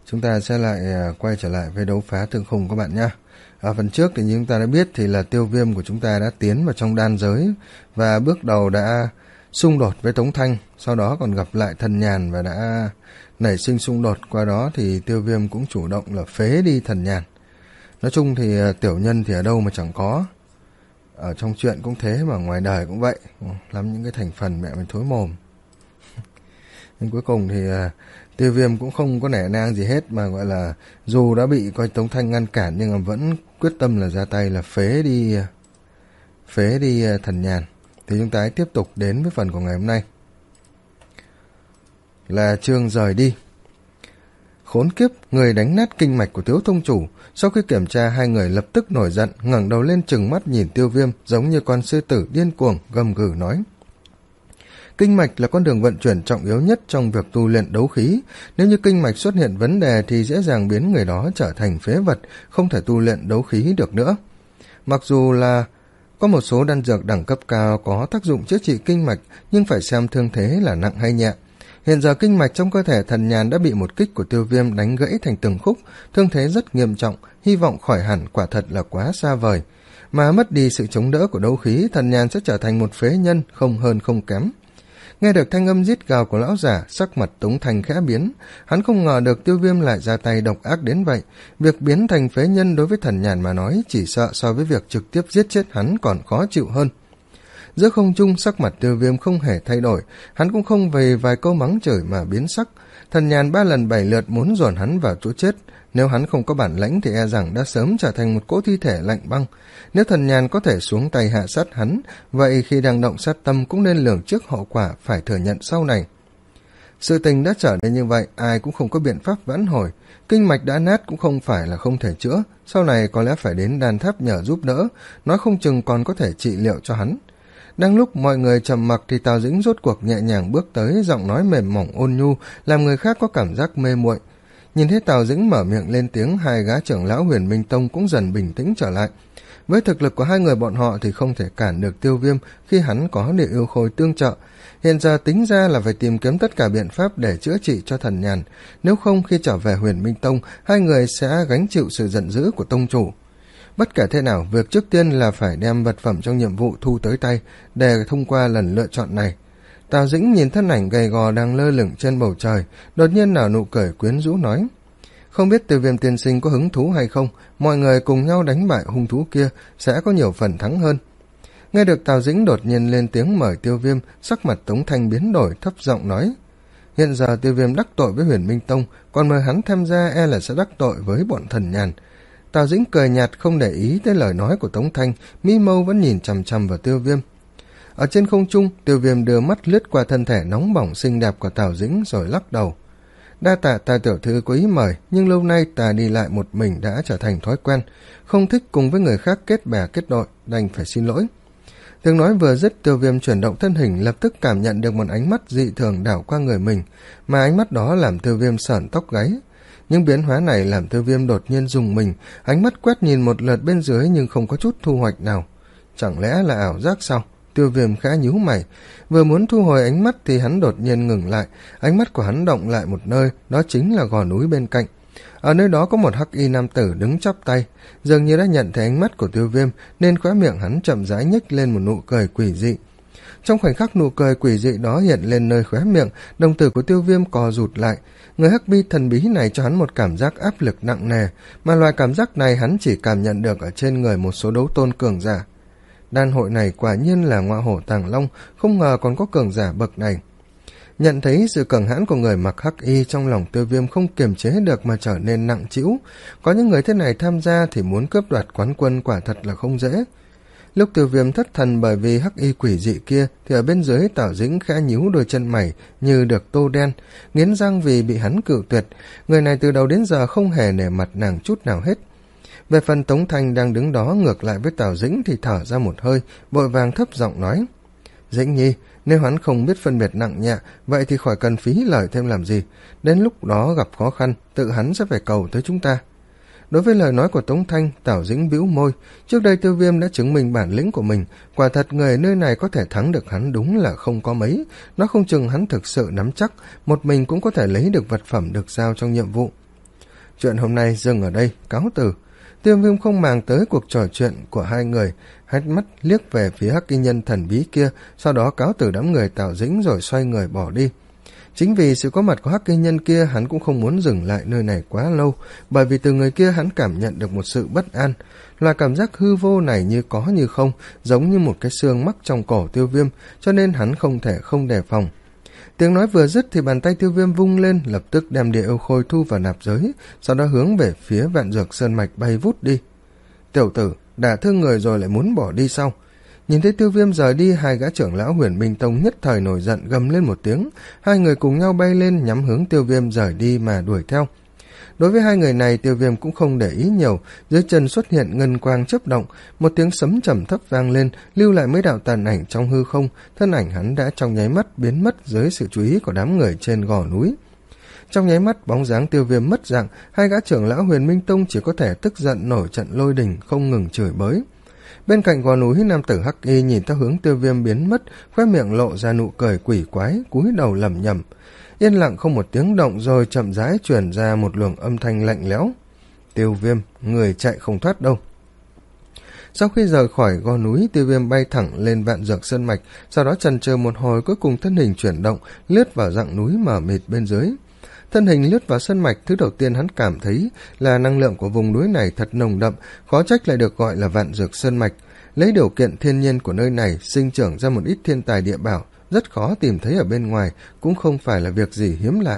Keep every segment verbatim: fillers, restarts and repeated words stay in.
Chúng ta sẽ lại à, quay trở lại với đấu phá thương khung các bạn nhé. Ở phần trước thì như chúng ta đã biết thì là Tiêu Viêm của chúng ta đã tiến vào trong đan giới và bước đầu đã xung đột với Tống Thanh, sau đó còn gặp lại Thần Nhàn và đã nảy sinh xung đột. Qua đó thì Tiêu Viêm cũng chủ động là phế đi Thần Nhàn. Nói chung thì à, tiểu nhân thì ở đâu mà chẳng có, ở trong chuyện cũng thế mà ngoài đời cũng vậy, lắm những cái thành phần mẹ mình thối mồm. Nhưng cuối cùng thì uh, Tiêu Viêm cũng không có nể nang gì hết, mà gọi là dù đã bị coi Tống Thanh ngăn cản nhưng mà vẫn quyết tâm là ra tay là phế đi uh, phế đi uh, Thần Nhàn. Thì chúng ta hãy tiếp tục đến với phần của ngày hôm nay là chương rời đi. Khốn kiếp, người đánh nát kinh mạch của Tiếu Tông Chủ. Sau khi kiểm tra, hai người lập tức nổi giận, ngẩng đầu lên trừng mắt nhìn Tiêu Viêm giống như con sư tử điên cuồng, gầm gừ nói: kinh mạch là con đường vận chuyển trọng yếu nhất trong việc tu luyện đấu khí. Nếu như kinh mạch xuất hiện vấn đề thì dễ dàng biến người đó trở thành phế vật, không thể tu luyện đấu khí được nữa. Mặc dù là có một số đan dược đẳng cấp cao có tác dụng chữa trị kinh mạch, nhưng phải xem thương thế là nặng hay nhẹ. Hiện giờ kinh mạch trong cơ thể Thần Nhàn đã bị một kích của Tiêu Viêm đánh gãy thành từng khúc, thương thế rất nghiêm trọng, hy vọng khỏi hẳn quả thật là quá xa vời. Mà mất đi sự chống đỡ của đấu khí, Thần Nhàn sẽ trở thành một phế nhân, không hơn không kém. Nghe được thanh âm rít gào của lão giả, sắc mặt Tống Thanh khẽ biến. Hắn không ngờ được Tiêu Viêm lại ra tay độc ác đến vậy. Việc biến thành phế nhân đối với Thần Nhàn mà nói, chỉ sợ so với việc trực tiếp giết chết hắn còn khó chịu hơn. Giữa không trung, sắc mặt Tiêu Viêm không hề thay đổi, hắn cũng không về vài câu mắng chửi mà biến sắc. Thần Nhàn ba lần bảy lượt muốn dồn hắn vào chỗ chết, nếu hắn không có bản lãnh thì e rằng đã sớm trở thành một cỗ thi thể lạnh băng. Nếu Thần Nhàn có thể xuống tay hạ sát hắn, vậy khi đang động sát tâm cũng nên lường trước hậu quả phải thừa nhận sau này. Sự tình đã trở nên như vậy, ai cũng không có biện pháp vãn hồi. Kinh mạch đã nát cũng không phải là không thể chữa, sau này có lẽ phải đến đan tháp nhờ giúp đỡ, nói không chừng còn có thể trị liệu cho hắn. Đang lúc mọi người trầm mặc thì Tào Dĩnh rốt cuộc nhẹ nhàng bước tới, giọng nói mềm mỏng ôn nhu, làm người khác có cảm giác mê muội. Nhìn thấy Tào Dĩnh mở miệng lên tiếng, hai gã trưởng lão Huyền Minh Tông cũng dần bình tĩnh trở lại. Với thực lực của hai người bọn họ thì không thể cản được Tiêu Viêm khi hắn có Địa Yêu Khôi tương trợ. Hiện giờ tính ra là phải tìm kiếm tất cả biện pháp để chữa trị cho Thần Nhàn, nếu không khi trở về Huyền Minh Tông, hai người sẽ gánh chịu sự giận dữ của tông chủ. Bất kể thế nào, việc trước tiên là phải đem vật phẩm trong nhiệm vụ thu tới tay để thông qua lần lựa chọn này. Tào Dĩnh nhìn thân ảnh gầy gò đang lơ lửng trên bầu trời, đột nhiên nở nụ cười quyến rũ nói: không biết Tiêu Viêm tiên sinh có hứng thú hay không, mọi người cùng nhau đánh bại hung thú kia sẽ có nhiều phần thắng hơn. Nghe được Tào Dĩnh đột nhiên lên tiếng mời Tiêu Viêm, sắc mặt Tống Thanh biến đổi, thấp giọng nói: hiện giờ Tiêu Viêm đắc tội với Huyền Minh Tông, còn mời hắn tham gia e là sẽ đắc tội với bọn Thần Nhàn. Tào Dĩnh cười nhạt không để ý tới lời nói của Tống Thanh, mí mâu vẫn nhìn chằm chằm vào Tiêu Viêm. Ở trên không trung, Tiêu Viêm đưa mắt lướt qua thân thể nóng bỏng xinh đẹp của Tào Dĩnh rồi lắc đầu: đa tạ Tà tiểu thư có ý mời, nhưng lâu nay ta đi lại một mình đã trở thành thói quen, không thích cùng với người khác kết bè kết đội, đành phải xin lỗi. Tiếng nói vừa dứt, Tiêu Viêm chuyển động thân hình, lập tức cảm nhận được một ánh mắt dị thường đảo qua người mình, mà ánh mắt đó làm Tiêu Viêm sởn tóc gáy. Nhưng biến hóa này làm Tiêu Viêm đột nhiên rùng mình, ánh mắt quét nhìn một lượt bên dưới nhưng không có chút thu hoạch nào. Chẳng lẽ là ảo giác sao? Tiêu Viêm khẽ nhíu mày, vừa muốn thu hồi ánh mắt thì hắn đột nhiên ngừng lại, ánh mắt của hắn động lại một nơi, đó chính là gò núi bên cạnh. Ở nơi đó có một hắc y nam tử đứng chắp tay, dường như đã nhận thấy ánh mắt của Tiêu Viêm nên khóe miệng hắn chậm rãi nhếch lên một nụ cười quỷ dị. Trong khoảnh khắc nụ cười quỷ dị đó hiện lên nơi khóe miệng, đồng tử của Tiêu Viêm co rụt lại. Người hắc bi thần bí này cho hắn một cảm giác áp lực nặng nề, mà loại cảm giác này hắn chỉ cảm nhận được ở trên người một số đấu tôn cường giả. Đan hội này quả nhiên là ngọa hổ tàng long, không ngờ còn có cường giả bậc này. Nhận thấy sự cường hãn của người mặc hắc y, trong lòng Tiêu Viêm không kiềm chế được mà trở nên nặng trĩu. Có những người thế này tham gia thì muốn cướp đoạt quán quân quả thật là không dễ. Lúc Tiêu Viêm thất thần bởi vì hắc y quỷ dị kia thì ở bên dưới Tào Dĩnh khẽ nhíu đôi chân mày như được tô đen, nghiến răng vì bị hắn cự tuyệt. Người này từ đầu đến giờ không hề nể mặt nàng chút nào hết. Về phần Tống Thanh đang đứng đó ngược lại với Tào Dĩnh thì thở ra một hơi, vội vàng thấp giọng nói: Dĩnh nhi, nếu hắn không biết phân biệt nặng nhẹ, vậy thì khỏi cần phí lời thêm làm gì, đến lúc đó gặp khó khăn, tự hắn sẽ phải cầu tới chúng ta. Đối với lời nói của Tống Thanh, Tào Dĩnh bĩu môi, trước đây Tiêu Viêm đã chứng minh bản lĩnh của mình, quả thật người nơi này có thể thắng được hắn đúng là không có mấy, nó không chừng hắn thực sự nắm chắc, một mình cũng có thể lấy được vật phẩm được giao trong nhiệm vụ. Chuyện hôm nay dừng ở đây, cáo từ. Tiêu Viêm không màng tới cuộc trò chuyện của hai người, hất mắt liếc về phía hắc y nhân thần bí kia, sau đó cáo từ đám người Tào Dĩnh rồi xoay người bỏ đi. Chính vì sự có mặt của hắc y nhân kia, hắn cũng không muốn dừng lại nơi này quá lâu, bởi vì từ người kia hắn cảm nhận được một sự bất an. Là cảm giác hư vô này như có như không, giống như một cái xương mắc trong cổ Tiêu Viêm, cho nên hắn không thể không đề phòng. Tiếng nói vừa dứt thì bàn tay Tiêu Viêm vung lên, lập tức đem địa yêu khôi thu vào nạp giới, sau đó hướng về phía Vạn Dược Sơn Mạch bay vút đi. Tiểu tử, đả thương người rồi lại muốn bỏ đi sau. Nhìn thấy Tiêu Viêm rời đi, hai gã trưởng lão Huyền Minh Tông nhất thời nổi giận gầm lên một tiếng, hai người cùng nhau bay lên nhắm hướng Tiêu Viêm rời đi mà đuổi theo. Đối với hai người này, Tiêu Viêm cũng không để ý nhiều, dưới chân xuất hiện ngân quang chớp động, một tiếng sấm trầm thấp vang lên, lưu lại mấy đạo tàn ảnh trong hư không, thân ảnh hắn đã trong nháy mắt biến mất dưới sự chú ý của đám người trên gò núi. Trong nháy mắt, bóng dáng Tiêu Viêm mất dạng, hai gã trưởng lão Huyền Minh Tông chỉ có thể tức giận nổi trận lôi đình, không ngừng chửi bới. Bên cạnh gò núi, nam tử hắc y nhìn theo hướng Tiêu Viêm biến mất, khóe miệng lộ ra nụ cười quỷ quái, cúi đầu lẩm nhẩm. Yên lặng không một tiếng động, rồi chậm rãi truyền ra một luồng âm thanh lạnh lẽo. Tiêu Viêm, người chạy không thoát đâu. Sau khi rời khỏi gò núi, Tiêu Viêm bay thẳng lên Vạn Dược Sơn Mạch, sau đó chần chờ một hồi, cuối cùng thân hình chuyển động, lướt vào dặng núi mờ mịt bên dưới. Thân hình lướt vào sơn mạch, thứ đầu tiên hắn cảm thấy là năng lượng của vùng núi này thật nồng đậm, khó trách lại được gọi là Vạn Dược Sơn Mạch. Lấy điều kiện thiên nhiên của nơi này sinh trưởng ra một ít thiên tài địa bảo, rất khó tìm thấy ở bên ngoài, cũng không phải là việc gì hiếm lạ.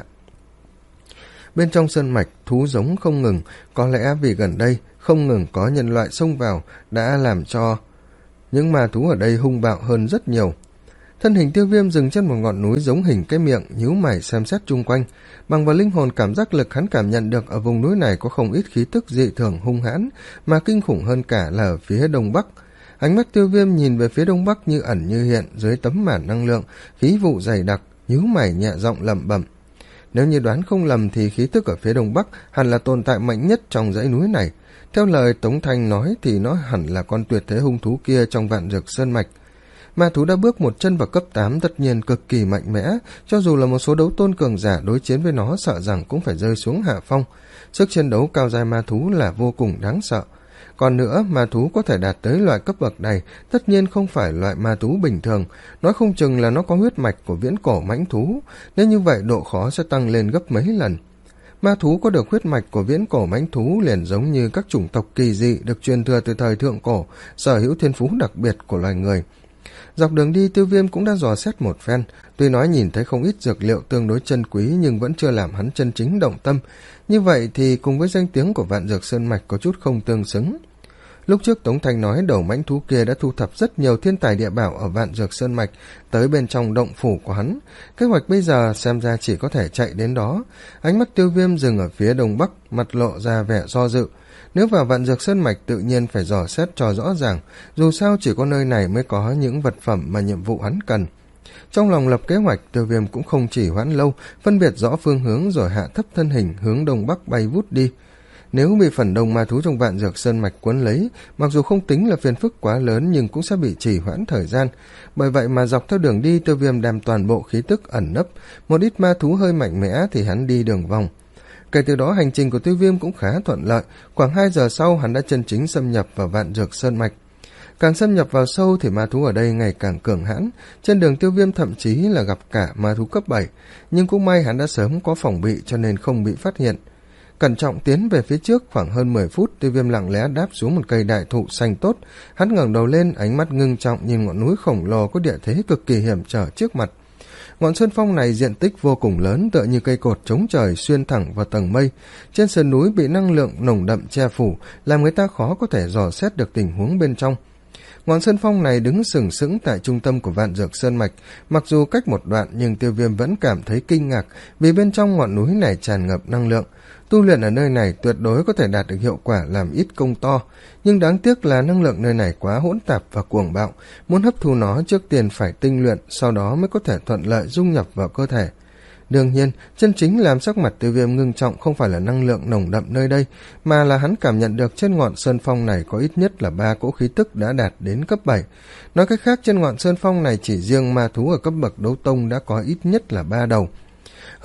Bên trong sơn mạch, thú giống không ngừng, có lẽ vì gần đây không ngừng có nhân loại xông vào đã làm cho những ma thú ở đây hung bạo hơn rất nhiều. Thân hình Tiêu Viêm dừng trên một ngọn núi giống hình cái miệng, nhíu mày xem xét chung quanh. Bằng vào linh hồn cảm giác lực, hắn cảm nhận được ở vùng núi này có không ít khí tức dị thường hung hãn, mà kinh khủng hơn cả là ở phía đông bắc. Ánh mắt Tiêu Viêm nhìn về phía đông bắc như ẩn như hiện, dưới tấm màn năng lượng, khí vụ dày đặc, nhíu mày nhẹ giọng lẩm bẩm. Nếu như đoán không lầm thì khí tức ở phía đông bắc hẳn là tồn tại mạnh nhất trong dãy núi này. Theo lời Tống Thanh nói thì nó hẳn là con tuyệt thế hung thú kia trong Vạn Dược Sơn Mạch. Ma thú đã bước một chân vào cấp tám, tất nhiên cực kỳ mạnh mẽ, cho dù là một số đấu tôn cường giả đối chiến với nó sợ rằng cũng phải rơi xuống hạ phong. Sức chiến đấu cao giai ma thú là vô cùng đáng sợ. Còn nữa, ma thú có thể đạt tới loại cấp bậc này, tất nhiên không phải loại ma thú bình thường, nói không chừng là nó có huyết mạch của viễn cổ mãnh thú, nên như vậy độ khó sẽ tăng lên gấp mấy lần. Ma thú có được huyết mạch của viễn cổ mãnh thú liền giống như các chủng tộc kỳ dị được truyền thừa từ thời thượng cổ, sở hữu thiên phú đặc biệt của loài người. Dọc đường đi, Tiêu Viêm cũng đã dò xét một phen, tuy nói nhìn thấy không ít dược liệu tương đối chân quý nhưng vẫn chưa làm hắn chân chính động tâm, như vậy thì cùng với danh tiếng của Vạn Dược Sơn Mạch có chút không tương xứng. Lúc trước Tống Thanh nói đầu mãnh thú kia đã thu thập rất nhiều thiên tài địa bảo ở Vạn Dược Sơn Mạch tới bên trong động phủ của hắn, kế hoạch bây giờ xem ra chỉ có thể chạy đến đó. Ánh mắt Tiêu Viêm dừng ở phía đông bắc, mặt lộ ra vẻ do dự. Nếu vào Vạn Dược Sơn Mạch tự nhiên phải dò xét cho rõ ràng, dù sao chỉ có nơi này mới có những vật phẩm mà nhiệm vụ hắn cần. Trong lòng lập kế hoạch, Tiêu Viêm cũng không chỉ hoãn lâu, phân biệt rõ phương hướng rồi hạ thấp thân hình hướng đông bắc bay vút đi. Nếu bị phần đông ma thú trong Vạn Dược Sơn Mạch cuốn lấy, mặc dù không tính là phiền phức quá lớn nhưng cũng sẽ bị trì hoãn thời gian. Bởi vậy mà dọc theo đường đi, Tiêu Viêm đem toàn bộ khí tức ẩn nấp, một ít ma thú hơi mạnh mẽ thì hắn đi đường vòng. Kể từ đó hành trình của Tiêu Viêm cũng khá thuận lợi, khoảng hai giờ sau hắn đã chân chính xâm nhập vào Vạn Dược Sơn Mạch. Càng xâm nhập vào sâu thì ma thú ở đây ngày càng cường hãn, trên đường Tiêu Viêm thậm chí là gặp cả ma thú cấp bảy, nhưng cũng may hắn đã sớm có phòng bị cho nên không bị phát hiện. Cẩn trọng tiến về phía trước khoảng hơn mười phút, Tiêu Viêm lặng lẽ đáp xuống một cây đại thụ xanh tốt, hắn ngẩng đầu lên, ánh mắt ngưng trọng nhìn ngọn núi khổng lồ có địa thế cực kỳ hiểm trở trước mặt. Ngọn sơn phong này diện tích vô cùng lớn, tựa như cây cột chống trời xuyên thẳng vào tầng mây. Trên sườn núi bị năng lượng nồng đậm che phủ, làm người ta khó có thể dò xét được tình huống bên trong. Ngọn sơn phong này đứng sừng sững tại trung tâm của Vạn Dược Sơn Mạch, mặc dù cách một đoạn nhưng Tiêu Viêm vẫn cảm thấy kinh ngạc vì bên trong ngọn núi này tràn ngập năng lượng. Tu luyện ở nơi này tuyệt đối có thể đạt được hiệu quả làm ít công to, nhưng đáng tiếc là năng lượng nơi này quá hỗn tạp và cuồng bạo, muốn hấp thu nó trước tiên phải tinh luyện, sau đó mới có thể thuận lợi dung nhập vào cơ thể. Đương nhiên, chân chính làm sắc mặt Tiêu Viêm ngưng trọng không phải là năng lượng nồng đậm nơi đây, mà là hắn cảm nhận được trên ngọn sơn phong này có ít nhất là ba cỗ khí tức đã đạt đến cấp bảy. Nói cách khác, trên ngọn sơn phong này chỉ riêng ma thú ở cấp bậc đấu tông đã có ít nhất là ba đầu.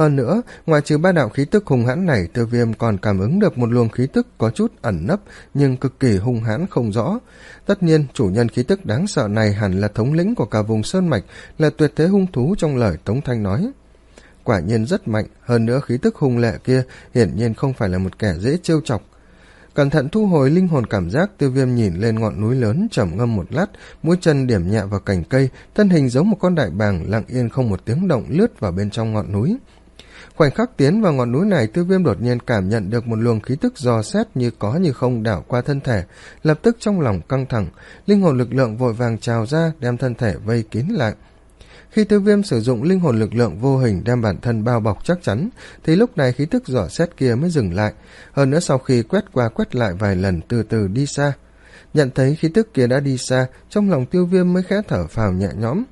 Hơn nữa, ngoài trừ ba đạo khí tức hung hãn này, Tiêu Viêm còn cảm ứng được một luồng khí tức có chút ẩn nấp nhưng cực kỳ hung hãn không rõ. Tất nhiên, chủ nhân khí tức đáng sợ này hẳn là thống lĩnh của cả vùng sơn mạch, là tuyệt thế hung thú trong lời Tống Thanh nói. Quả nhiên rất mạnh, hơn nữa khí tức hung lệ kia hiển nhiên không phải là một kẻ dễ trêu chọc. Cẩn thận thu hồi linh hồn cảm giác, Tiêu Viêm nhìn lên ngọn núi lớn, trầm ngâm một lát, mũi chân điểm nhẹ vào cành cây, thân hình giống một con đại bàng lặng yên không một tiếng động lướt vào bên trong ngọn núi. Khoảnh khắc tiến vào ngọn núi này, Tiêu Viêm đột nhiên cảm nhận được một luồng khí tức dò xét như có như không đảo qua thân thể, lập tức trong lòng căng thẳng, linh hồn lực lượng vội vàng trào ra, đem thân thể vây kín lại. Khi Tiêu Viêm sử dụng linh hồn lực lượng vô hình đem bản thân bao bọc chắc chắn, thì lúc này khí tức dò xét kia mới dừng lại, hơn nữa sau khi quét qua quét lại vài lần từ từ đi xa. Nhận thấy khí tức kia đã đi xa, trong lòng Tiêu Viêm mới khẽ thở phào nhẹ nhõm.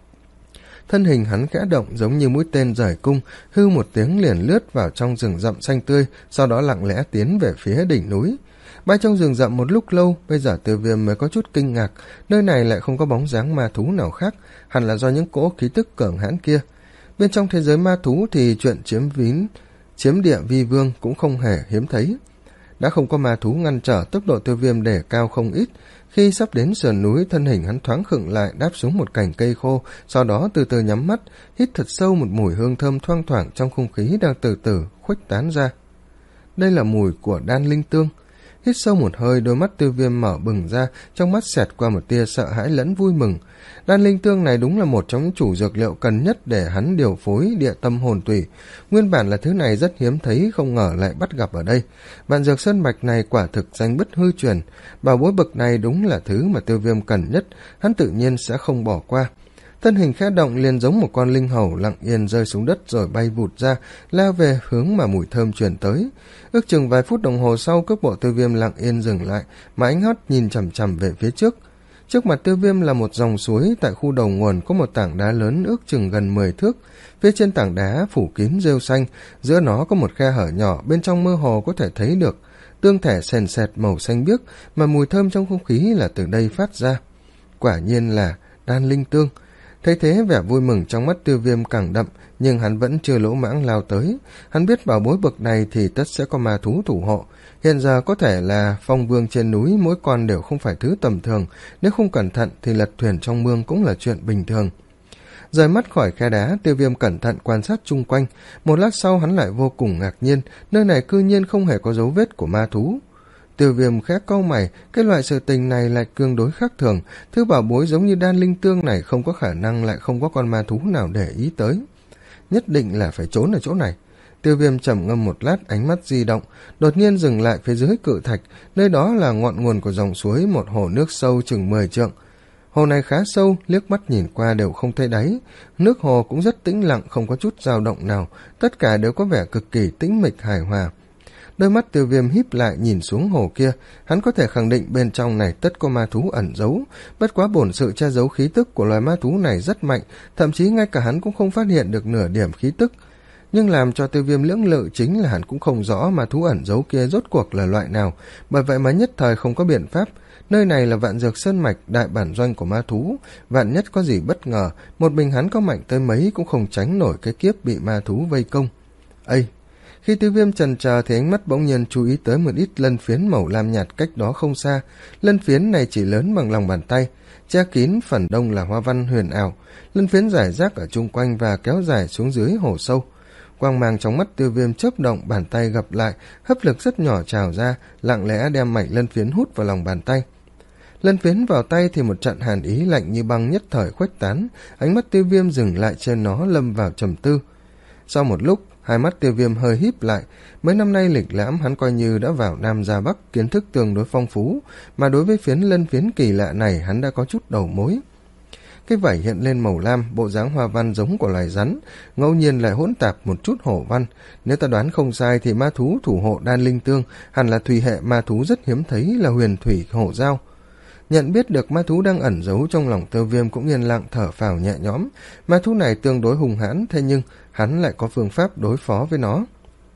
Thân hình hắn khẽ động giống như mũi tên rời cung, hư một tiếng liền lướt vào trong rừng rậm xanh tươi, sau đó lặng lẽ tiến về phía đỉnh núi. Bay trong rừng rậm một lúc lâu, bây giờ Tiêu Viêm mới có chút kinh ngạc, nơi này lại không có bóng dáng ma thú nào khác, hẳn là do những cỗ khí tức cường hãn kia. Bên trong thế giới ma thú thì chuyện chiếm vín, chiếm địa vi vương cũng không hề hiếm thấy. Đã không có ma thú ngăn trở, tốc độ Tiêu Viêm để cao không ít. Khi sắp đến sườn núi, thân hình hắn thoáng khựng lại, đáp xuống một cành cây khô, sau đó từ từ nhắm mắt, hít thật sâu một mùi hương thơm thoang thoảng trong không khí đang từ từ khuếch tán ra. Đây là mùi của đan linh tương. Hít sâu một hơi, đôi mắt Tiêu Viêm mở bừng ra, trong mắt xẹt qua một tia sợ hãi lẫn vui mừng. Đan linh tương này đúng là một trong những chủ dược liệu cần nhất để hắn điều phối địa tâm hồn tủy. Nguyên bản là thứ này rất hiếm thấy, không ngờ lại bắt gặp ở đây. Vạn dược sơn mạch này quả thực danh bất hư truyền. Bảo bối bậc này đúng là thứ mà Tiêu Viêm cần nhất, hắn tự nhiên sẽ không bỏ qua. Thân hình khẽ động liền giống một con linh hầu lặng yên rơi xuống đất rồi bay vụt ra, lao về hướng mà mùi thơm truyền tới. Ước chừng vài phút đồng hồ sau, cước bộ Tiêu Viêm lặng yên dừng lại, mà ánh mắt nhìn chằm chằm về phía trước. Trước mặt Tiêu Viêm là một dòng suối, tại khu đầu nguồn có một tảng đá lớn ước chừng gần mười thước. Phía trên tảng đá phủ kín rêu xanh, giữa nó có một khe hở nhỏ, bên trong mơ hồ có thể thấy được tương thể sền sệt màu xanh biếc, mà mùi thơm trong không khí là từ đây phát ra. Quả nhiên là đan linh tương. Thấy thế, vẻ vui mừng trong mắt Tiêu Viêm càng đậm, nhưng hắn vẫn chưa lỗ mãng lao tới. Hắn biết bảo bối bậc này thì tất sẽ có ma thú thủ hộ. Hiện giờ có thể là phong vương trên núi, mỗi con đều không phải thứ tầm thường, nếu không cẩn thận thì lật thuyền trong mương cũng là chuyện bình thường. Rời mắt khỏi khe đá, Tiêu Viêm cẩn thận quan sát chung quanh. Một lát sau hắn lại vô cùng ngạc nhiên, nơi này cư nhiên không hề có dấu vết của ma thú. Tiêu Viêm khẽ cau mày, cái loại sự tình này lại tương đối khác thường, thứ bảo bối giống như đan linh tương này không có khả năng lại không có con ma thú nào để ý tới. Nhất định là phải trốn ở chỗ này. Tiêu Viêm trầm ngâm một lát, ánh mắt di động, đột nhiên dừng lại phía dưới cự thạch, nơi đó là ngọn nguồn của dòng suối, một hồ nước sâu chừng mười trượng. Hồ này khá sâu, liếc mắt nhìn qua đều không thấy đáy, nước hồ cũng rất tĩnh lặng, không có chút dao động nào, tất cả đều có vẻ cực kỳ tĩnh mịch hài hòa. Đôi mắt Tiêu Viêm híp lại nhìn xuống hồ kia, hắn có thể khẳng định bên trong này tất có ma thú ẩn giấu, bất quá bổn sự che giấu khí tức của loài ma thú này rất mạnh, thậm chí ngay cả hắn cũng không phát hiện được nửa điểm khí tức. Nhưng làm cho Tiêu Viêm lưỡng lự chính là hắn cũng không rõ ma thú ẩn giấu kia rốt cuộc là loại nào, bởi vậy mà nhất thời không có biện pháp. Nơi này là Vạn Dược Sơn Mạch, đại bản doanh của ma thú, vạn nhất có gì bất ngờ, một mình hắn có mạnh tới mấy cũng không tránh nổi cái kiếp bị ma thú vây công. Ây! Khi Tiêu Viêm chần chờ thì ánh mắt bỗng nhiên chú ý tới một ít lân phiến màu lam nhạt cách đó không xa. Lân phiến này chỉ lớn bằng lòng bàn tay, che kín phần đông là hoa văn huyền ảo. Lân phiến rải rác ở chung quanh và kéo dài xuống dưới hồ sâu. Quang mang trong mắt Tiêu Viêm chớp động, bàn tay gập lại, hấp lực rất nhỏ trào ra, lặng lẽ đem mảnh lân phiến hút vào lòng bàn tay. Lân phiến vào tay thì một trận hàn ý lạnh như băng nhất thời khuếch tán, ánh mắt Tiêu Viêm dừng lại trên nó, lâm vào trầm tư. Sau một lúc, hai mắt Tiêu Viêm hơi híp lại, mấy năm nay lịch lãm hắn coi như đã vào Nam ra Bắc, kiến thức tương đối phong phú, mà đối với phiến lân phiến kỳ lạ này hắn đã có chút đầu mối. Cái vảy hiện lên màu lam, bộ dáng hoa văn giống của loài rắn, ngẫu nhiên lại hỗn tạp một chút hổ văn. Nếu ta đoán không sai thì ma thú thủ hộ đan linh tương hẳn là thủy hệ ma thú rất hiếm thấy, là huyền thủy hổ dao. Nhận biết được ma thú đang ẩn giấu, trong lòng Tiêu Viêm cũng yên lặng thở phào nhẹ nhõm. Ma thú này tương đối hung hãn, thế nhưng hắn lại có phương pháp đối phó với nó.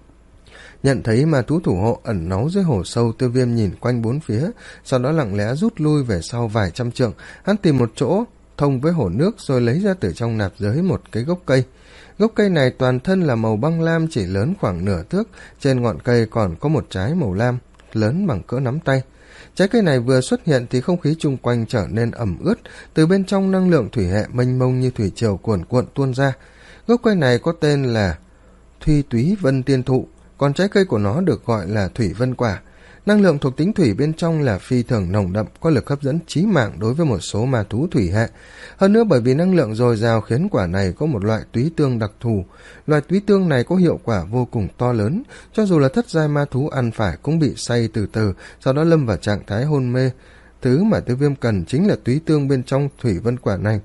Nhận thấy ma thú thủ hộ ẩn náu dưới hồ sâu, Tiêu Viêm nhìn quanh bốn phía, sau đó lặng lẽ rút lui về sau vài trăm trượng. Hắn tìm một chỗ thông với hồ nước rồi lấy ra từ trong nạp giới một cái gốc cây. Gốc cây này toàn thân là màu băng lam, chỉ lớn khoảng nửa thước, trên ngọn cây còn có một trái màu lam, lớn bằng cỡ nắm tay. Trái cây này vừa xuất hiện thì không khí chung quanh trở nên ẩm ướt, từ bên trong năng lượng thủy hệ mênh mông như thủy triều cuồn cuộn tuôn ra. Gốc cây này có tên là Thuy Túy Vân Tiên Thụ, còn trái cây của nó được gọi là Thủy Vân Quả. Năng lượng thuộc tính thủy bên trong là phi thường nồng đậm, có lực hấp dẫn chí mạng đối với một số ma thú thủy hệ. Hơn nữa bởi vì năng lượng dồi dào khiến quả này có một loại túy tương đặc thù. Loại túy tương này có hiệu quả vô cùng to lớn, cho dù là thất giai ma thú ăn phải cũng bị say từ từ, sau đó lâm vào trạng thái hôn mê. Thứ mà Tiêu Viêm cần chính là túy tương bên trong Thủy Vân Quả này.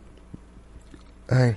Ai?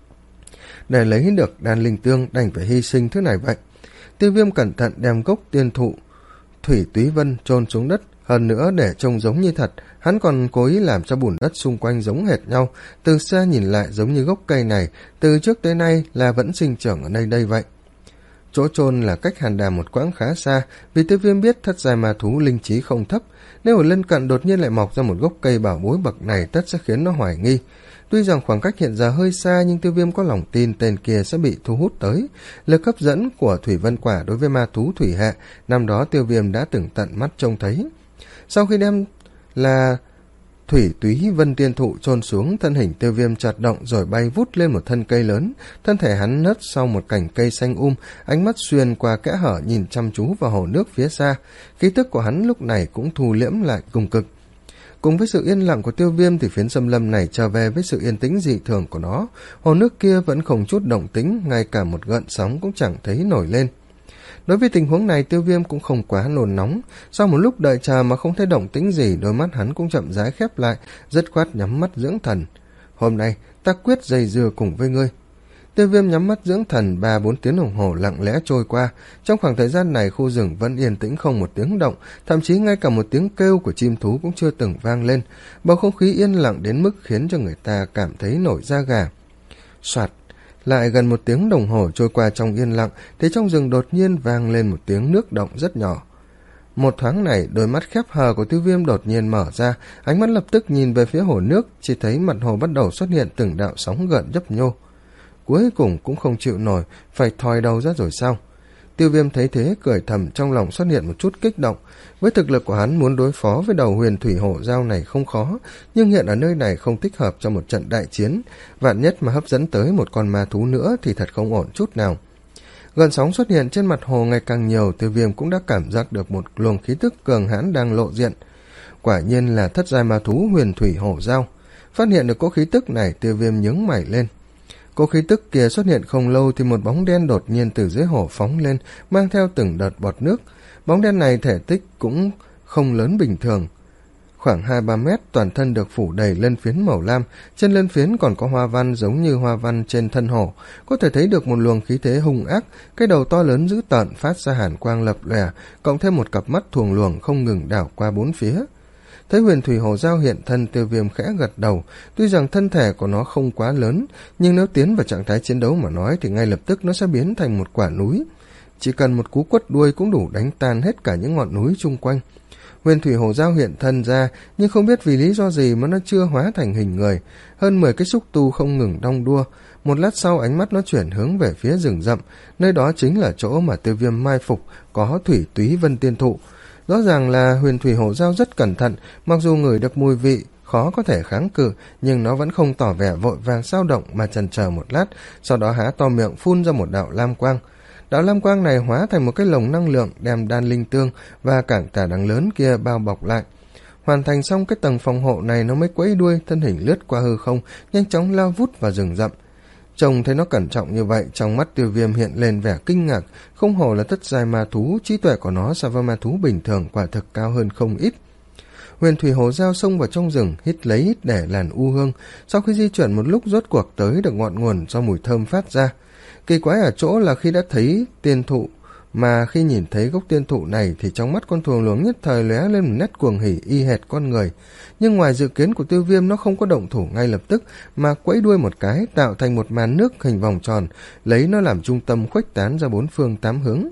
Để lấy được đan linh tương đành phải hy sinh thứ này vậy. Tiêu Viêm cẩn thận đem gốc tiên thụ Thủy Túy Vân chôn xuống đất, hơn nữa để trông giống như thật, hắn còn cố ý làm cho bùn đất xung quanh giống hệt nhau, từ xa nhìn lại giống như gốc cây này, từ trước tới nay là vẫn sinh trưởng ở nơi đây vậy. Chỗ chôn là cách hàn đàm một quãng khá xa, vì Tiêu Viêm biết thất giai ma thú linh trí không thấp, nếu ở lân cận đột nhiên lại mọc ra một gốc cây bảo bối bậc này tất sẽ khiến nó hoài nghi. Tuy rằng khoảng cách hiện giờ hơi xa nhưng Tiêu Viêm có lòng tin tên kia sẽ bị thu hút tới. Lực hấp dẫn của Thủy Vân Quả đối với ma thú thủy hệ, năm đó Tiêu Viêm đã từng tận mắt trông thấy. Sau khi đem là Thủy Túy Vân Tiên Thụ chôn xuống, thân hình Tiêu Viêm chợt động rồi bay vút lên một thân cây lớn. Thân thể hắn nấp sau một cành cây xanh um, ánh mắt xuyên qua kẽ hở nhìn chăm chú vào hồ nước phía xa. Khí tức của hắn lúc này cũng thu liễm lại cùng cực. Cùng với sự yên lặng của Tiêu Viêm thì phiến xâm lâm này trở về với sự yên tĩnh dị thường của nó. Hồ nước kia vẫn không chút động tĩnh, ngay cả một gợn sóng cũng chẳng thấy nổi lên. Đối với tình huống này Tiêu Viêm cũng không quá nôn nóng. Sau một lúc đợi chờ mà không thấy động tĩnh gì, đôi mắt hắn cũng chậm rãi khép lại, dứt khoát nhắm mắt dưỡng thần. Hôm nay ta quyết dây dưa cùng với ngươi. Tiêu Viêm nhắm mắt dưỡng thần, ba bốn tiếng đồng hồ lặng lẽ trôi qua. Trong khoảng thời gian này khu rừng vẫn yên tĩnh không một tiếng động, thậm chí ngay cả một tiếng kêu của chim thú cũng chưa từng vang lên. Bầu không khí yên lặng đến mức khiến cho người ta cảm thấy nổi da gà. Soạt, lại gần một tiếng đồng hồ trôi qua trong yên lặng thì trong rừng đột nhiên vang lên một tiếng nước động rất nhỏ. Một thoáng này, đôi mắt khép hờ của Tiêu Viêm đột nhiên mở ra, ánh mắt lập tức nhìn về phía hồ nước, chỉ thấy mặt hồ bắt đầu xuất hiện từng đạo sóng gợn nhấp nhô. Cuối cùng cũng không chịu nổi, phải thòi đầu ra rồi sao? Tiêu Viêm thấy thế cười thầm, trong lòng xuất hiện một chút kích động. Với thực lực của hắn, muốn đối phó với đầu huyền thủy hổ dao này không khó, nhưng hiện ở nơi này không thích hợp cho một trận đại chiến. Vạn nhất mà hấp dẫn tới một con ma thú nữa thì thật không ổn chút nào. Gần sóng xuất hiện trên mặt hồ ngày càng nhiều, Tiêu Viêm cũng đã cảm giác được một luồng khí tức cường hãn đang lộ diện. Quả nhiên là thất giai ma thú huyền thủy hổ dao. Phát hiện được cỗ khí tức này, Tiêu Viêm nhướng mày lên. Cỗ khí tức kia xuất hiện không lâu thì một bóng đen đột nhiên từ dưới hồ phóng lên, mang theo từng đợt bọt nước. Bóng đen này thể tích cũng không lớn bình thường, khoảng hai ba mét, toàn thân được phủ đầy lân phiến màu lam, trên lân phiến còn có hoa văn giống như hoa văn trên thân hổ, có thể thấy được một luồng khí thế hung ác. Cái đầu to lớn dữ tợn phát ra hàn quang lập lòe, cộng thêm một cặp mắt thuồng luồng không ngừng đảo qua bốn phía. Thấy huyền thủy hổ dao hiện thân, Tiêu Viêm khẽ gật đầu. Tuy rằng thân thể của nó không quá lớn, nhưng nếu tiến vào trạng thái chiến đấu mà nói thì ngay lập tức nó sẽ biến thành một quả núi. Chỉ cần một cú quất đuôi cũng đủ đánh tan hết cả những ngọn núi chung quanh. Huyền thủy hổ dao hiện thân ra, nhưng không biết vì lý do gì mà nó chưa hóa thành hình người. Hơn mười cái xúc tu không ngừng đong đua. Một lát sau, ánh mắt nó chuyển hướng về phía rừng rậm, nơi đó chính là chỗ mà Tiêu Viêm mai phục có Thủy Túy Vân Tiên Thụ. Rõ ràng là huyền thủy hổ dao rất cẩn thận, mặc dù ngửi được mùi vị khó có thể kháng cự, nhưng nó vẫn không tỏ vẻ vội vàng dao động mà chần chờ một lát, sau đó há to miệng phun ra một đạo lam quang. Đạo lam quang này hóa thành một cái lồng năng lượng đem đan linh tương và cảng tả đằng lớn kia bao bọc lại. Hoàn thành xong cái tầng phòng hộ này, nó mới quẫy đuôi, thân hình lướt qua hư không, nhanh chóng lao vút vào rừng rậm. Trông thấy nó cẩn trọng như vậy, trong mắt Tiêu Viêm hiện lên vẻ kinh ngạc. Không hổ là thất giai ma thú, trí tuệ của nó so với ma thú bình thường quả thực cao hơn không ít. Huyền thủy hổ dao xông vào trong rừng, hít lấy hít để làn u hương. Sau khi di chuyển một lúc, rốt cuộc tới được ngọn nguồn do mùi thơm phát ra. Kỳ quái ở chỗ là khi đã thấy tiên thụ, mà khi nhìn thấy gốc tiên thụ này thì trong mắt con thuồng luồng nhất thời lóe lên một nét cuồng hỉ y hệt con người. Nhưng ngoài dự kiến của Tiêu Viêm, nó không có động thủ ngay lập tức mà quẫy đuôi một cái, tạo thành một màn nước hình vòng tròn, lấy nó làm trung tâm khuếch tán ra bốn phương tám hướng.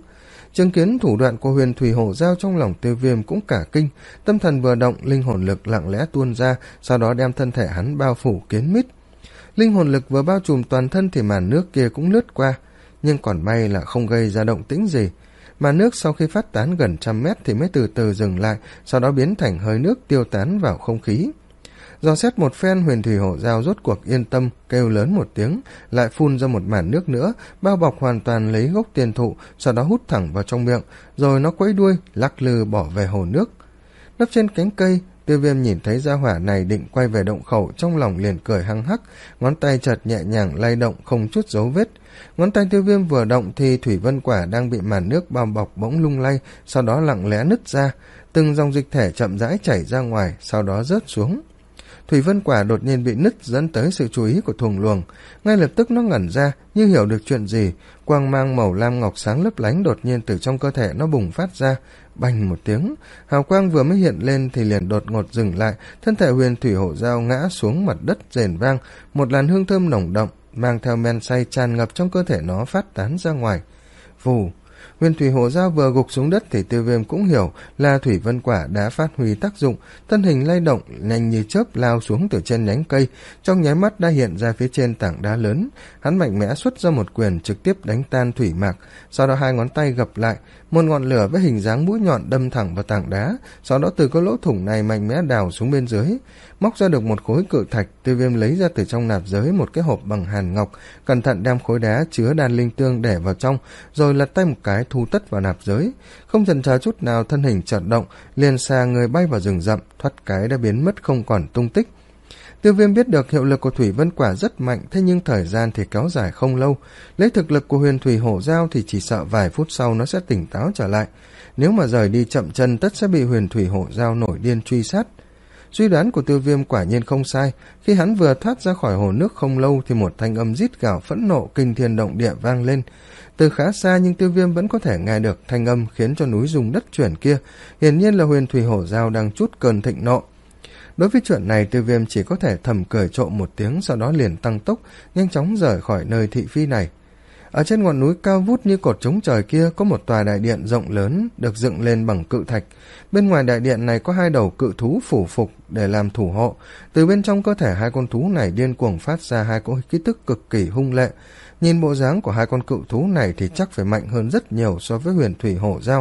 Chứng kiến thủ đoạn của Huyền Thủy Hổ Dao, trong lòng Tiêu Viêm cũng cả kinh, tâm thần vừa động, linh hồn lực lặng lẽ tuôn ra, sau đó đem thân thể hắn bao phủ kín mít. Linh hồn lực vừa bao trùm toàn thân thì màn nước kia cũng lướt qua, nhưng còn may là không gây ra động tĩnh gì. Màn nước sau khi phát tán gần trăm mét thì mới từ từ dừng lại, sau đó biến thành hơi nước tiêu tán vào không khí. Dò xét một phen, Huyền Thủy Hổ Dao rốt cuộc yên tâm, kêu lớn một tiếng, lại phun ra một màn nước nữa, bao bọc hoàn toàn lấy gốc tiên thụ, sau đó hút thẳng vào trong miệng, rồi nó quẫy đuôi, lắc lư bỏ về hồ nước. Nấp trên cánh cây, Tiêu Viêm nhìn thấy gia hỏa này định quay về động khẩu, trong lòng liền cười hăng hắc, ngón tay chợt nhẹ nhàng lay động không chút dấu vết. Ngón tay Tiêu Viêm vừa động thì thủy vân quả đang bị màn nước bao bọc bỗng lung lay, sau đó lặng lẽ nứt ra, từng dòng dịch thể chậm rãi chảy ra ngoài, sau đó rớt xuống. Thủy vân quả đột nhiên bị nứt, dẫn tới sự chú ý của thuồng luồng. Ngay lập tức nó ngẩn ra, như hiểu được chuyện gì, quang mang màu lam ngọc sáng lấp lánh đột nhiên từ trong cơ thể nó bùng phát ra. Bành một tiếng, hào quang vừa mới hiện lên thì liền đột ngột dừng lại, thân thể Huyền Thủy Hổ Dao ngã xuống mặt đất rền vang, một làn hương thơm nồng đậm mang theo men say tràn ngập trong cơ thể nó phát tán ra ngoài. Vù, Huyền Thủy Hổ Dao vừa gục xuống đất thì Tiêu Viêm cũng hiểu là thủy vân quả đã phát huy tác dụng, thân hình lay động nhanh như chớp lao xuống từ trên nhánh cây, trong nháy mắt đã hiện ra phía trên tảng đá lớn. Hắn mạnh mẽ xuất ra một quyền trực tiếp đánh tan thủy mạc, sau đó hai ngón tay gập lại, một ngọn lửa với hình dáng mũi nhọn đâm thẳng vào tảng đá, sau đó từ cái lỗ thủng này mạnh mẽ đào xuống bên dưới, móc ra được một khối cự thạch. Tiêu Viêm lấy ra từ trong nạp giới một cái hộp bằng hàn ngọc, cẩn thận đem khối đá chứa đan linh tương để vào trong, rồi lật tay một cái thu tất vào nạp giới. Không chần chờ chút nào, thân hình chợt động, liền xà người bay vào rừng rậm, thoát cái đã biến mất không còn tung tích. Tiêu Viêm biết được hiệu lực của thủy vân quả rất mạnh, thế nhưng thời gian thì kéo dài không lâu. Lấy thực lực của Huyền Thủy Hổ Dao thì chỉ sợ vài phút sau nó sẽ tỉnh táo trở lại. Nếu mà rời đi chậm chân tất sẽ bị Huyền Thủy Hổ Dao nổi điên truy sát. Suy đoán của Tiêu Viêm quả nhiên không sai, khi hắn vừa thoát ra khỏi hồ nước không lâu thì một thanh âm rít gào phẫn nộ kinh thiên động địa vang lên. Từ khá xa nhưng Tiêu Viêm vẫn có thể nghe được thanh âm khiến cho núi rung đất chuyển kia, hiển nhiên là Huyền Thủy Hổ Dao đang trút cơn thịnh nộ. Đối với chuyện này, Tiêu Viêm chỉ có thể thầm cười trộm một tiếng, sau đó liền tăng tốc, nhanh chóng rời khỏi nơi thị phi này. Ở trên ngọn núi cao vút như cột trống trời kia có một tòa đại điện rộng lớn được dựng lên bằng cự thạch. Bên ngoài đại điện này có hai đầu cự thú phủ phục để làm thủ hộ. Từ bên trong cơ thể hai con thú này điên cuồng phát ra hai cỗ khí tức cực kỳ hung lệ. Nhìn bộ dáng của hai con cự thú này thì chắc phải mạnh hơn rất nhiều so với Huyền Thủy Hổ Dao.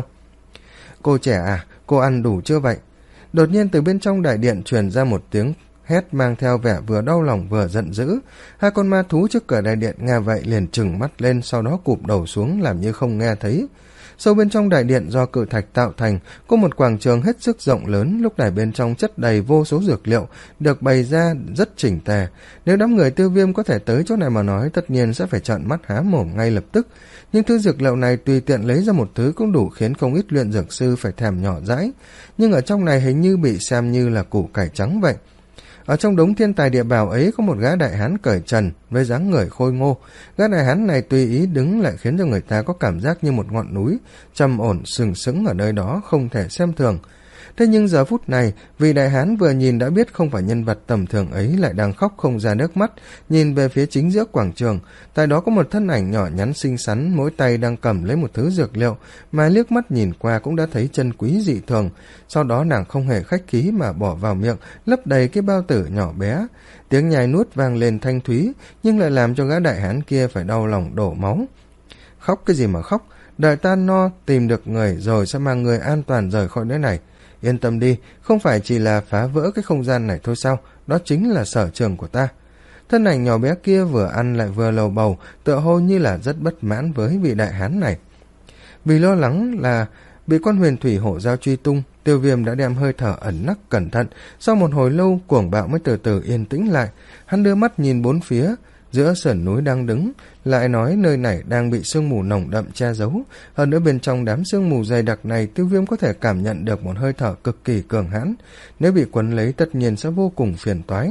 Cô trẻ à, cô ăn đủ chưa vậy? Đột nhiên từ bên trong đại điện truyền ra một tiếng hét mang theo vẻ vừa đau lòng vừa giận dữ. Hai con ma thú trước cửa đại điện nghe vậy liền trừng mắt lên, sau đó cụp đầu xuống làm như không nghe thấy. Sâu bên trong đại điện do cự thạch tạo thành có một quảng trường hết sức rộng lớn, lúc này bên trong chất đầy vô số dược liệu được bày ra rất chỉnh tề. Nếu đám người Tiêu Viêm có thể tới chỗ này mà nói, tất nhiên sẽ phải trợn mắt há mồm ngay lập tức. Nhưng thứ dược liệu này tùy tiện lấy ra một thứ cũng đủ khiến không ít luyện dược sư phải thèm nhỏ dãi, nhưng ở trong này hình như bị xem như là củ cải trắng vậy. Ở trong đống thiên tài địa bảo ấy có một gã đại hán cởi trần với dáng người khôi ngô. Gã đại hán này tùy ý đứng lại khiến cho người ta có cảm giác như một ngọn núi trầm ổn sừng sững ở nơi đó, không thể xem thường. Thế nhưng giờ phút này, vị đại hán vừa nhìn đã biết không phải nhân vật tầm thường ấy lại đang khóc không ra nước mắt, nhìn về phía chính giữa quảng trường. Tại đó có một thân ảnh nhỏ nhắn xinh xắn, mỗi tay đang cầm lấy một thứ dược liệu mà liếc mắt nhìn qua cũng đã thấy chân quý dị thường. Sau đó nàng không hề khách khí mà bỏ vào miệng, lấp đầy cái bao tử nhỏ bé. Tiếng nhai nuốt vang lên thanh thúy, nhưng lại làm cho gã đại hán kia phải đau lòng đổ máu. Khóc cái gì mà khóc, đợi ta no tìm được người rồi sẽ mang người an toàn rời khỏi nơi này. Yên tâm đi, không phải chỉ là phá vỡ cái không gian này thôi sao, đó chính là sở trường của ta. Thân ảnh nhỏ bé kia vừa ăn lại vừa lầu bầu, tựa hồ như là rất bất mãn với vị đại hán này. Vì lo lắng là bị con Huyền Thủy Hổ Dao truy tung, Tiêu Viêm đã đem hơi thở ẩn nấp cẩn thận. Sau một hồi lâu, cuồng bạo mới từ từ yên tĩnh lại. Hắn đưa mắt nhìn bốn phía, giữa sườn núi đang đứng, lại nói nơi này đang bị sương mù nồng đậm che giấu. Hơn nữa bên trong đám sương mù dày đặc này, Tiêu Viêm có thể cảm nhận được một hơi thở cực kỳ cường hãn. Nếu bị quấn lấy tất nhiên sẽ vô cùng phiền toái.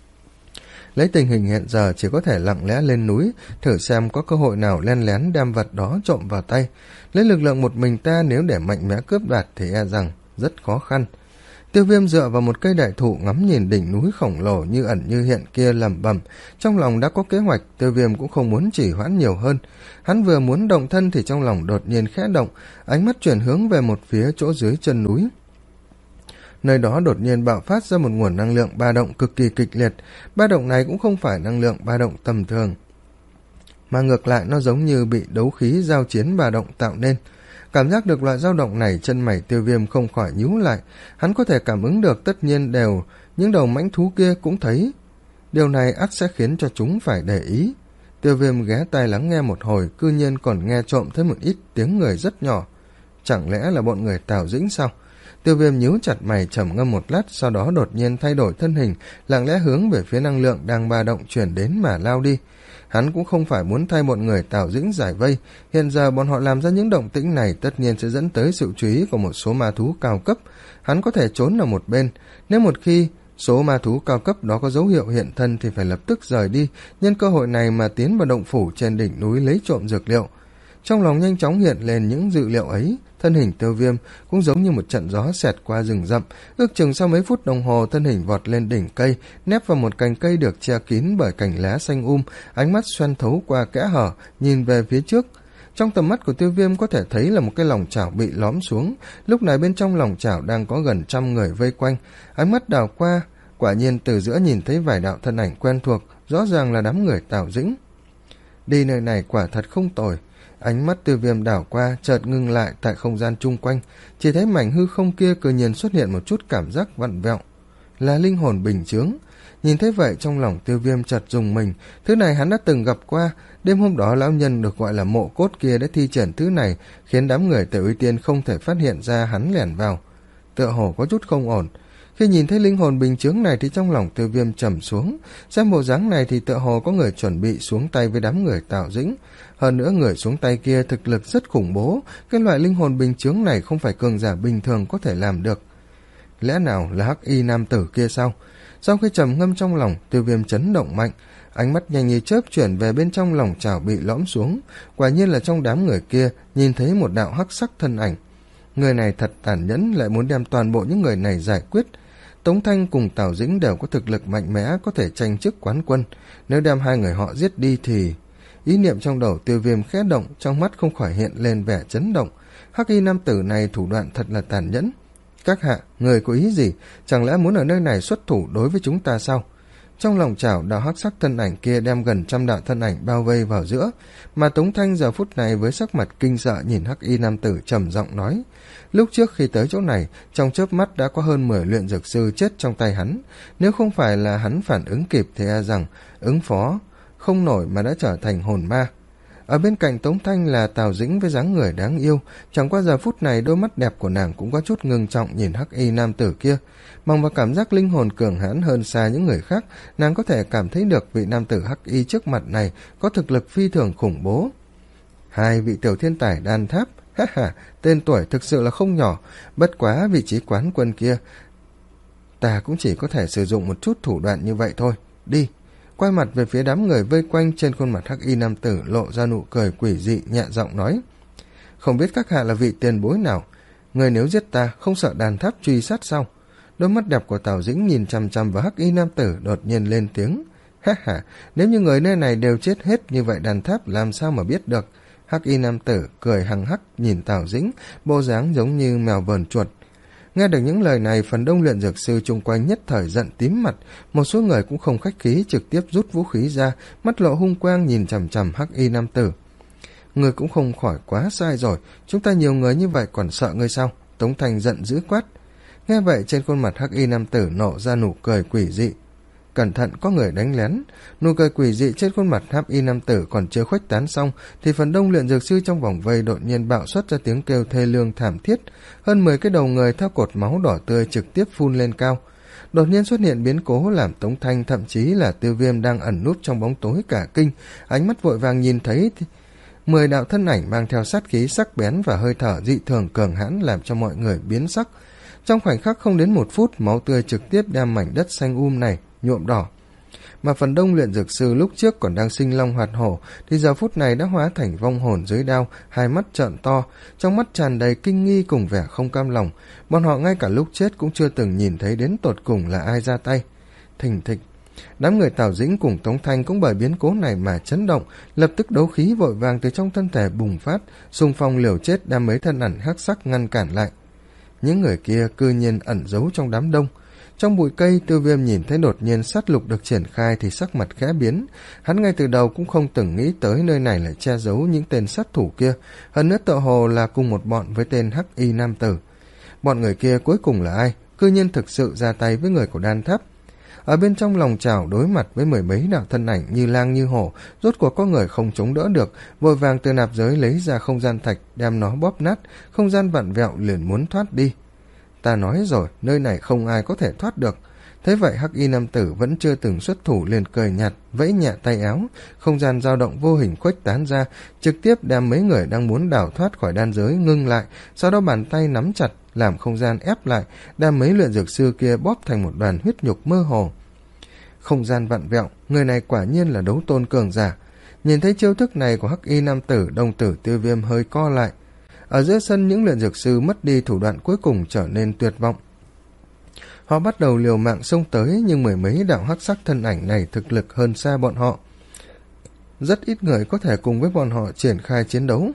Lấy tình hình hiện giờ chỉ có thể lặng lẽ lên núi, thử xem có cơ hội nào len lén đem vật đó trộm vào tay. Lấy lực lượng một mình ta nếu để mạnh mẽ cướp đoạt thì e rằng rất khó khăn. Tiêu Viêm dựa vào một cây đại thụ ngắm nhìn đỉnh núi khổng lồ như ẩn như hiện kia lẩm bẩm, trong lòng đã có kế hoạch. Tiêu Viêm cũng không muốn trì hoãn nhiều hơn, hắn vừa muốn động thân thì trong lòng đột nhiên khẽ động, ánh mắt chuyển hướng về một phía chỗ dưới chân núi. Nơi đó đột nhiên bạo phát ra một nguồn năng lượng ba động cực kỳ kịch liệt. Ba động này cũng không phải năng lượng ba động tầm thường, mà ngược lại nó giống như bị đấu khí giao chiến ba động tạo nên. Cảm giác được loại dao động này, chân mày Tiêu Viêm không khỏi nhíu lại. Hắn có thể cảm ứng được, tất nhiên đều những đầu mãnh thú kia cũng thấy. Điều này ắt sẽ khiến cho chúng phải để ý. Tiêu Viêm ghé tai lắng nghe một hồi, cư nhiên còn nghe trộm thấy một ít tiếng người rất nhỏ. Chẳng lẽ là bọn người Tào Dĩnh sao? Tiêu Viêm nhíu chặt mày trầm ngâm một lát, sau đó đột nhiên thay đổi thân hình, lặng lẽ hướng về phía năng lượng đang ba động chuyển đến mà lao đi. Hắn cũng không phải muốn thay bọn người Tào Dĩnh giải vây, hiện giờ bọn họ làm ra những động tĩnh này tất nhiên sẽ dẫn tới sự chú ý của một số ma thú cao cấp. Hắn có thể trốn ở một bên, nếu một khi số ma thú cao cấp đó có dấu hiệu hiện thân thì phải lập tức rời đi, nhân cơ hội này mà tiến vào động phủ trên đỉnh núi lấy trộm dược liệu. Trong lòng nhanh chóng hiện lên những dữ liệu ấy, thân hình Tiêu Viêm cũng giống như một trận gió xẹt qua rừng rậm, ước chừng sau mấy phút đồng hồ thân hình vọt lên đỉnh cây, nép vào một cành cây được che kín bởi cành lá xanh um, ánh mắt xoăn thấu qua kẽ hở, nhìn về phía trước. Trong tầm mắt của Tiêu Viêm có thể thấy là một cái lòng chảo bị lõm xuống, lúc này bên trong lòng chảo đang có gần trăm người vây quanh, ánh mắt đảo qua, quả nhiên từ giữa nhìn thấy vài đạo thân ảnh quen thuộc, rõ ràng là đám người Tào Dĩnh. Đi nơi này quả thật không tồi. Ánh mắt Tiêu Viêm đảo qua, chợt ngưng lại tại không gian chung quanh, chỉ thấy mảnh hư không kia tự nhiên xuất hiện một chút cảm giác vặn vẹo, là linh hồn bình chướng. Nhìn thấy vậy trong lòng Tiêu Viêm chợt rùng mình, thứ này hắn đã từng gặp qua. Đêm hôm đó lão nhân được gọi là Mộ Cốt kia đã thi triển thứ này, khiến đám người Tiểu Uy Tiên không thể phát hiện ra hắn lẻn vào, tựa hồ có chút không ổn. Khi nhìn thấy linh hồn bình chướng này thì trong lòng Tiêu Viêm trầm xuống, xem bộ dáng này thì tựa hồ có người chuẩn bị xuống tay với đám người Tào Dĩnh. Hơn nữa người xuống tay kia thực lực rất khủng bố, cái loại linh hồn bình chướng này không phải cường giả bình thường có thể làm được. Lẽ nào là hắc y nam tử kia sao? Sau khi trầm ngâm trong lòng, Tiêu Viêm chấn động mạnh, ánh mắt nhanh như chớp chuyển về bên trong lòng chảo bị lõm xuống. Quả nhiên là trong đám người kia nhìn thấy một đạo hắc sắc thân ảnh. Người này thật tàn nhẫn, lại muốn đem toàn bộ những người này giải quyết. Tống Thanh cùng Tào Dĩnh đều có thực lực mạnh mẽ, có thể tranh chức quán quân. Nếu đem hai người họ giết đi thì... Ý niệm trong đầu Tiêu Viêm khẽ động, trong mắt không khỏi hiện lên vẻ chấn động. Hắc y nam tử này thủ đoạn thật là tàn nhẫn. Các hạ, người có ý gì? Chẳng lẽ muốn ở nơi này xuất thủ đối với chúng ta sao? Trong lòng chảo, đạo hắc sắc thân ảnh kia đem gần trăm đạo thân ảnh bao vây vào giữa, mà Tống Thanh giờ phút này với sắc mặt kinh sợ nhìn hắc y nam tử trầm giọng nói. Lúc trước khi tới chỗ này, trong chớp mắt đã có hơn mười luyện dược sư chết trong tay hắn. Nếu không phải là hắn phản ứng kịp thì e rằng ứng phó không nổi mà đã trở thành hồn ma. Ở bên cạnh Tống Thanh là Tào Dĩnh với dáng người đáng yêu, chẳng qua giờ phút này đôi mắt đẹp của nàng cũng có chút ngưng trọng nhìn hắc y nam tử kia. Bằng vào cảm giác linh hồn cường hãn hơn xa những người khác, nàng có thể cảm thấy được vị nam tử hắc y trước mặt này có thực lực phi thường khủng bố. Hai vị tiểu thiên tài đan tháp, ha ha, tên tuổi thực sự là không nhỏ, bất quá vị trí quán quân kia ta cũng chỉ có thể sử dụng một chút thủ đoạn như vậy thôi. Đi. Quay mặt về phía đám người vây quanh, trên khuôn mặt hắc y nam tử lộ ra nụ cười quỷ dị, nhẹ giọng nói. Không biết các hạ là vị tiền bối nào? Người nếu giết ta không sợ đàn tháp truy sát sao? Đôi mắt đẹp của Tào Dĩnh nhìn chằm chằm vào hắc y nam tử, đột nhiên lên tiếng. Ha ha, nếu như người nơi này đều chết hết như vậy đàn tháp làm sao mà biết được? Hắc y nam tử cười hằng hắc nhìn Tào Dĩnh, bộ dáng giống như mèo vờn chuột. Nghe được những lời này, phần đông luyện dược sư chung quanh nhất thời giận tím mặt, một số người cũng không khách khí trực tiếp rút vũ khí ra, mắt lộ hung quang nhìn chằm chằm hắc y nam tử. Người cũng không khỏi quá sai rồi, chúng ta nhiều người như vậy còn sợ ngươi sao? Tống Thanh giận dữ quát. Nghe vậy trên khuôn mặt hắc y nam tử nổ ra nụ cười quỷ dị. Cẩn thận, có người đánh lén. Nụ cười quỷ dị trên khuôn mặt hắc y nam tử còn chưa khuếch tán xong thì phần đông luyện dược sư trong vòng vây đột nhiên bạo xuất ra tiếng kêu thê lương thảm thiết. Hơn mười cái đầu người theo cột máu đỏ tươi trực tiếp phun lên cao. Đột nhiên xuất hiện biến cố làm Tống Thanh thậm chí là Tiêu Viêm đang ẩn núp trong bóng tối cả kinh, ánh mắt vội vàng nhìn thấy thì... mười đạo thân ảnh mang theo sát khí sắc bén và hơi thở dị thường cường hãn làm cho mọi người biến sắc. Trong khoảnh khắc không đến một phút, máu tươi trực tiếp đem mảnh đất xanh um này nhuộm đỏ. Mà phần đông luyện dược sư lúc trước còn đang sinh long hoạt hổ thì giờ phút này đã hóa thành vong hồn dưới đao, hai mắt trợn to, trong mắt tràn đầy kinh nghi cùng vẻ không cam lòng. Bọn họ ngay cả lúc chết cũng chưa từng nhìn thấy đến tột cùng là ai ra tay. Thình thịch, đám người Tào Dĩnh cùng Tống Thanh cũng bởi biến cố này mà chấn động, lập tức đấu khí vội vàng từ trong thân thể bùng phát, xung phong liều chết đem mấy thân ảnh hắc sắc ngăn cản lại. Những người kia cư nhiên ẩn giấu trong đám đông. Trong bụi cây, Tiêu Viêm nhìn thấy đột nhiên sát lục được triển khai thì sắc mặt khẽ biến. Hắn ngay từ đầu cũng không từng nghĩ tới nơi này lại che giấu những tên sát thủ kia, hơn nữa tựa hồ là cùng một bọn với tên Hắc Y nam tử. Bọn người kia cuối cùng là ai? Cư nhiên thực sự ra tay với người của Đan Tháp. Ở bên trong lòng chảo đối mặt với mười mấy đạo thân ảnh như lang như hổ, rốt cuộc có người không chống đỡ được, vội vàng từ nạp giới lấy ra không gian thạch, đem nó bóp nát, không gian vặn vẹo liền muốn thoát đi. Ta nói rồi, nơi này không ai có thể thoát được. Thế vậy Hắc Y nam tử vẫn chưa từng xuất thủ, liền cười nhạt, vẫy nhẹ tay áo, không gian dao động vô hình khuếch tán ra, trực tiếp đem mấy người đang muốn đào thoát khỏi đan giới ngưng lại, sau đó bàn tay nắm chặt, làm không gian ép lại, đem mấy luyện dược sư kia bóp thành một đoàn huyết nhục mơ hồ. Không gian vặn vẹo, người này quả nhiên là đấu tôn cường giả. Nhìn thấy chiêu thức này của Hắc Y nam tử, đồng tử Tiêu Viêm hơi co lại. Ở giữa sân, những luyện dược sư mất đi thủ đoạn cuối cùng trở nên tuyệt vọng. Họ bắt đầu liều mạng xông tới, nhưng mười mấy đạo hắc sắc thân ảnh này thực lực hơn xa bọn họ. Rất ít người có thể cùng với bọn họ triển khai chiến đấu.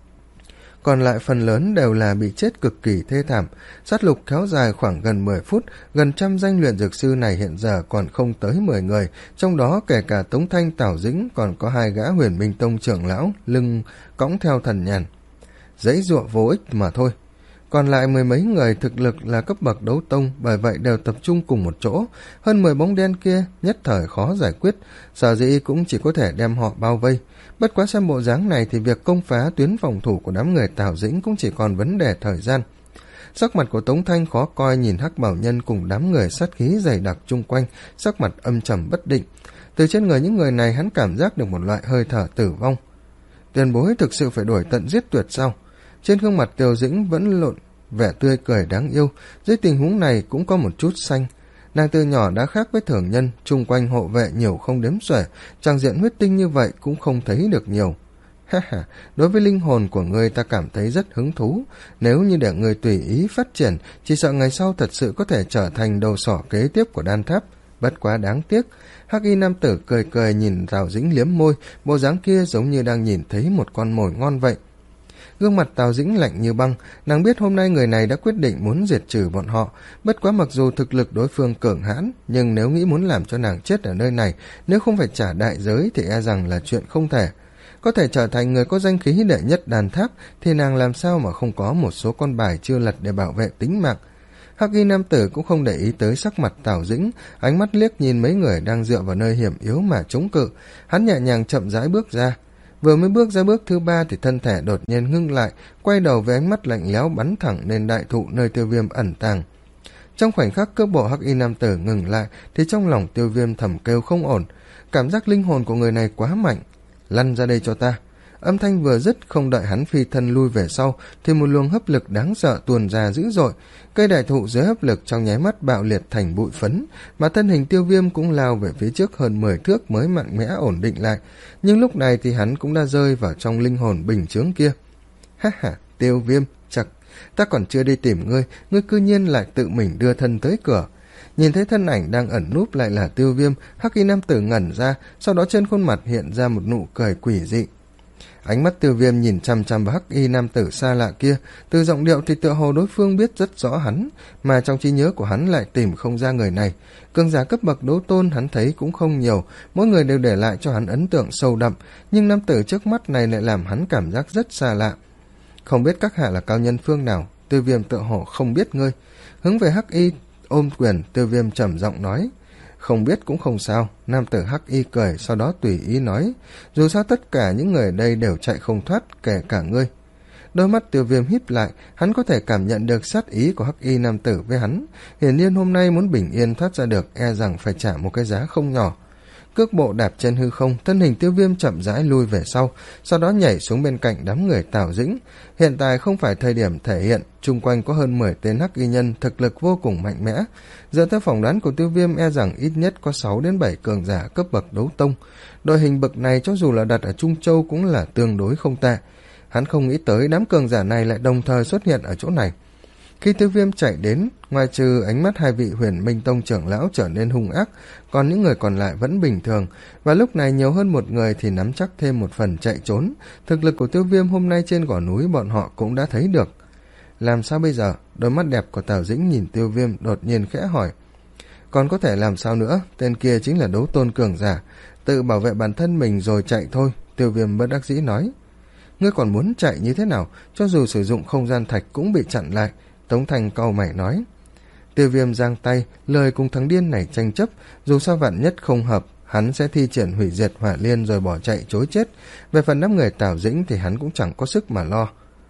Còn lại phần lớn đều là bị chết cực kỳ thê thảm. Sát lục kéo dài khoảng gần mười phút, gần trăm danh luyện dược sư này hiện giờ còn không tới mười người, trong đó kể cả Tống Thanh, Tào Dĩnh, còn có hai gã Huyền Minh Tông trưởng lão, lưng cõng theo thần nhàn. Giãy giụa vô ích mà thôi. Còn lại mười mấy người thực lực là cấp bậc đấu tông, bởi vậy đều tập trung cùng một chỗ. Hơn mười bóng đen kia nhất thời khó giải quyết, sở dĩ cũng chỉ có thể đem họ bao vây. Bất quá xem bộ dáng này thì việc công phá tuyến phòng thủ của đám người Tào Dĩnh cũng chỉ còn vấn đề thời gian. Sắc mặt của Tống Thanh khó coi, nhìn Hắc Bảo Nhân cùng đám người sát khí dày đặc chung quanh, sắc mặt âm trầm bất định. Từ trên người những người này hắn cảm giác được một loại hơi thở tử vong. Tiền bối thực sự phải đuổi tận giết tuyệt sao? Trên gương mặt Tiêu Dĩnh vẫn lộn vẻ tươi cười đáng yêu, dưới tình huống này cũng có một chút xanh. Nàng từ nhỏ đã khác với thường nhân, chung quanh hộ vệ nhiều không đếm xuể, trang diện huyết tinh như vậy cũng không thấy được nhiều. Ha ha, đối với linh hồn của ngươi ta cảm thấy rất hứng thú, nếu như để ngươi tùy ý phát triển, chỉ sợ ngày sau thật sự có thể trở thành đầu sỏ kế tiếp của Đan Tháp. Bất quá đáng tiếc. Hắc Y nam tử cười cười nhìn Tào Dĩnh liếm môi, bộ dáng kia giống như đang nhìn thấy một con mồi ngon vậy. Gương mặt Tào Dĩnh lạnh như băng, nàng biết hôm nay người này đã quyết định muốn diệt trừ bọn họ. Bất quá mặc dù thực lực đối phương cường hãn, nhưng nếu nghĩ muốn làm cho nàng chết ở nơi này, nếu không phải trả đại giới thì e rằng là chuyện không thể. Có thể trở thành người có danh khí đệ nhất Đan Tháp thì nàng làm sao mà không có một số con bài chưa lật để bảo vệ tính mạng. Hắc Y nam tử cũng không để ý tới sắc mặt Tào Dĩnh, ánh mắt liếc nhìn mấy người đang dựa vào nơi hiểm yếu mà chống cự. Hắn nhẹ nhàng chậm rãi bước ra. Vừa mới bước ra bước thứ ba thì thân thể đột nhiên ngưng lại, quay đầu với ánh mắt lạnh lẽo bắn thẳng lên đại thụ nơi Tiêu Viêm ẩn tàng. Trong khoảnh khắc cước bộ Hắc Y nam tử ngừng lại thì trong lòng Tiêu Viêm thầm kêu không ổn, cảm giác linh hồn của người này quá mạnh. Lăn ra đây cho ta. Âm thanh vừa dứt, không đợi hắn phi thân lui về sau thì một luồng hấp lực đáng sợ tuôn ra dữ dội, cây đại thụ dưới hấp lực trong nháy mắt bạo liệt thành bụi phấn, mà thân hình Tiêu Viêm cũng lao về phía trước hơn mười thước mới mạnh mẽ ổn định lại, nhưng lúc này thì hắn cũng đã rơi vào trong linh hồn bình chướng kia. Ha ha, Tiêu Viêm, chật, ta còn chưa đi tìm ngươi, ngươi cư nhiên lại tự mình đưa thân tới cửa. Nhìn thấy thân ảnh đang ẩn núp lại là Tiêu Viêm, Hắc Y nam tử ngẩn ra, sau đó trên khuôn mặt hiện ra một nụ cười quỷ dị. Ánh mắt Tiêu Viêm nhìn chăm chăm vào Hắc Y nam tử xa lạ kia, từ giọng điệu thì tựa hồ đối phương biết rất rõ hắn, mà trong trí nhớ của hắn lại tìm không ra người này. Cường giả cấp bậc đấu tôn hắn thấy cũng không nhiều, mỗi người đều để lại cho hắn ấn tượng sâu đậm, nhưng nam tử trước mắt này lại làm hắn cảm giác rất xa lạ. Không biết các hạ là cao nhân phương nào? Tiêu Viêm tựa hồ không biết ngươi. Hướng về Hắc Y ôm quyền, Tiêu Viêm trầm giọng nói. Không biết cũng không sao. Nam tử Hắc Y cười, sau đó tùy ý nói, dù sao tất cả những người ở đây đều chạy không thoát, kể cả ngươi. Đôi mắt Tiêu Viêm híp lại, hắn có thể cảm nhận được sát ý của Hắc Y nam tử với hắn. Hiển nhiên hôm nay muốn bình yên thoát ra được, e rằng phải trả một cái giá không nhỏ. cước bộ đạp trên hư không, thân hình Tiêu Viêm chậm rãi lui về sau, sau đó nhảy xuống bên cạnh đám người Tào Dĩnh. Hiện tại không phải thời điểm thể hiện, chung quanh có hơn mười tên hắc y nhân thực lực vô cùng mạnh mẽ. Dựa theo phỏng đoán của Tiêu Viêm, e rằng ít nhất có sáu đến bảy cường giả cấp bậc đấu tông. Đội hình bậc này cho dù là đặt ở Trung Châu cũng là tương đối không tệ. Hắn không nghĩ tới đám cường giả này lại đồng thời xuất hiện ở chỗ này. Khi Tiêu Viêm chạy đến, ngoài trừ ánh mắt hai vị Huyền Minh Tông trưởng lão trở nên hung ác, còn những người còn lại vẫn bình thường, và lúc này nhiều hơn một người thì nắm chắc thêm một phần chạy trốn. Thực lực của Tiêu Viêm hôm nay trên gò núi bọn họ cũng đã thấy được. Làm sao bây giờ? Đôi mắt đẹp của Tào Dĩnh nhìn Tiêu Viêm đột nhiên khẽ hỏi. Còn có thể làm sao nữa, tên kia chính là đấu tôn cường giả, tự bảo vệ bản thân mình rồi chạy thôi, Tiêu Viêm bất đắc dĩ nói. Ngươi còn muốn chạy như thế nào, cho dù sử dụng không gian thạch cũng bị chặn lại, Tống Thành cau mày nói. Tiêu Viêm giang tay, lời cùng thằng điên này tranh chấp, dù sao vạn nhất không hợp, hắn sẽ thi triển hủy diệt hỏa liên rồi bỏ chạy chối chết. Về phần đám người Tào Dĩnh thì hắn cũng chẳng có sức mà lo.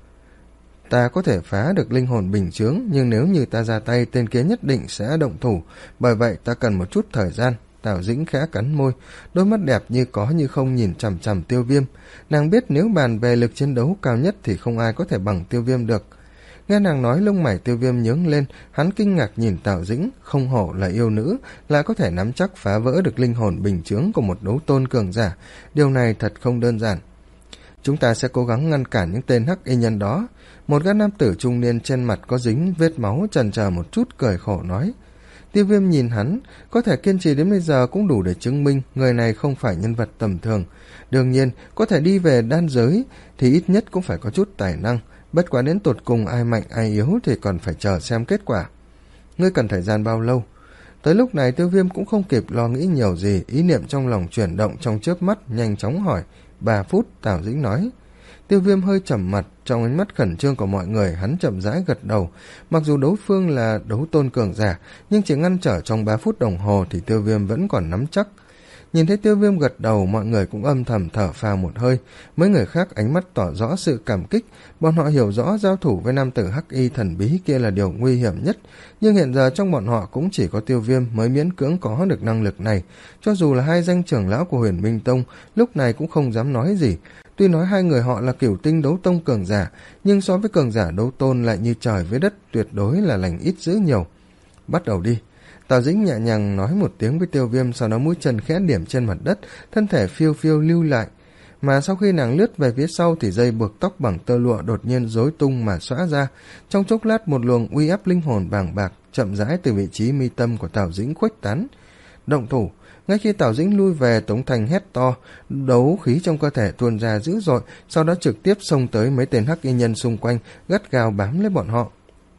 Ta có thể phá được linh hồn bình chướng, nhưng nếu như ta ra tay, tên kia nhất định sẽ động thủ, bởi vậy ta cần một chút thời gian. Tào Dĩnh khẽ cắn môi, đôi mắt đẹp như có như không nhìn chằm chằm Tiêu Viêm. Nàng biết nếu bàn về lực chiến đấu cao nhất thì không ai có thể bằng Tiêu Viêm được. Nghe nàng nói, lông mày Tiêu Viêm nhướng lên, hắn kinh ngạc nhìn Tào Dĩnh, không hổ là yêu nữ, lại có thể nắm chắc phá vỡ được linh hồn bình chướng của một đấu tôn cường giả, điều này thật không đơn giản. Chúng ta sẽ cố gắng ngăn cản những tên hắc y nhân đó. Một gã nam tử trung niên trên mặt có dính vết máu chần chờ một chút cười khổ nói. Tiêu Viêm nhìn hắn, có thể kiên trì đến bây giờ cũng đủ để chứng minh người này không phải nhân vật tầm thường. Đương nhiên, có thể đi về đan giới thì ít nhất cũng phải có chút tài năng, bất quá đến tột cùng ai mạnh ai yếu thì còn phải chờ xem kết quả. Ngươi cần thời gian bao lâu? Tới lúc này Tiêu Viêm cũng không kịp lo nghĩ nhiều gì, ý niệm trong lòng chuyển động trong chớp mắt, nhanh chóng hỏi. Ba phút, Tào Dĩnh nói. Tiêu Viêm hơi trầm mặt, trong ánh mắt khẩn trương của mọi người hắn chậm rãi gật đầu. Mặc dù đối phương là đấu tôn cường giả, nhưng chỉ ngăn trở trong ba phút đồng hồ thì Tiêu Viêm vẫn còn nắm chắc. Nhìn thấy Tiêu Viêm gật đầu, mọi người cũng âm thầm thở phào một hơi. Mấy người khác ánh mắt tỏ rõ sự cảm kích, bọn họ hiểu rõ giao thủ với nam tử hắc y thần bí kia là điều nguy hiểm nhất, nhưng hiện giờ trong bọn họ cũng chỉ có Tiêu Viêm mới miễn cưỡng có được năng lực này. Cho dù là hai danh trưởng lão của Huyền Minh Tông, lúc này cũng không dám nói gì. Tuy nói hai người họ là cửu tinh đấu tông cường giả, nhưng so với cường giả đấu tôn lại như trời với đất, tuyệt đối là lành ít dữ nhiều. Bắt đầu đi. Tào Dĩnh nhẹ nhàng nói một tiếng với Tiêu Viêm, sau đó mũi chân khẽ điểm trên mặt đất, thân thể phiêu phiêu lưu lại. Mà sau khi nàng lướt về phía sau thì dây buộc tóc bằng tơ lụa đột nhiên rối tung mà xõa ra. Trong chốc lát một luồng uy áp linh hồn bàng bạc chậm rãi từ vị trí mi tâm của Tào Dĩnh khuếch tán. Động thủ. Ngay khi Tào Dĩnh lui về, Tống Thành hét to, đấu khí trong cơ thể tuôn ra dữ dội, sau đó trực tiếp xông tới mấy tên hắc y nhân xung quanh, gắt gao bám lấy bọn họ.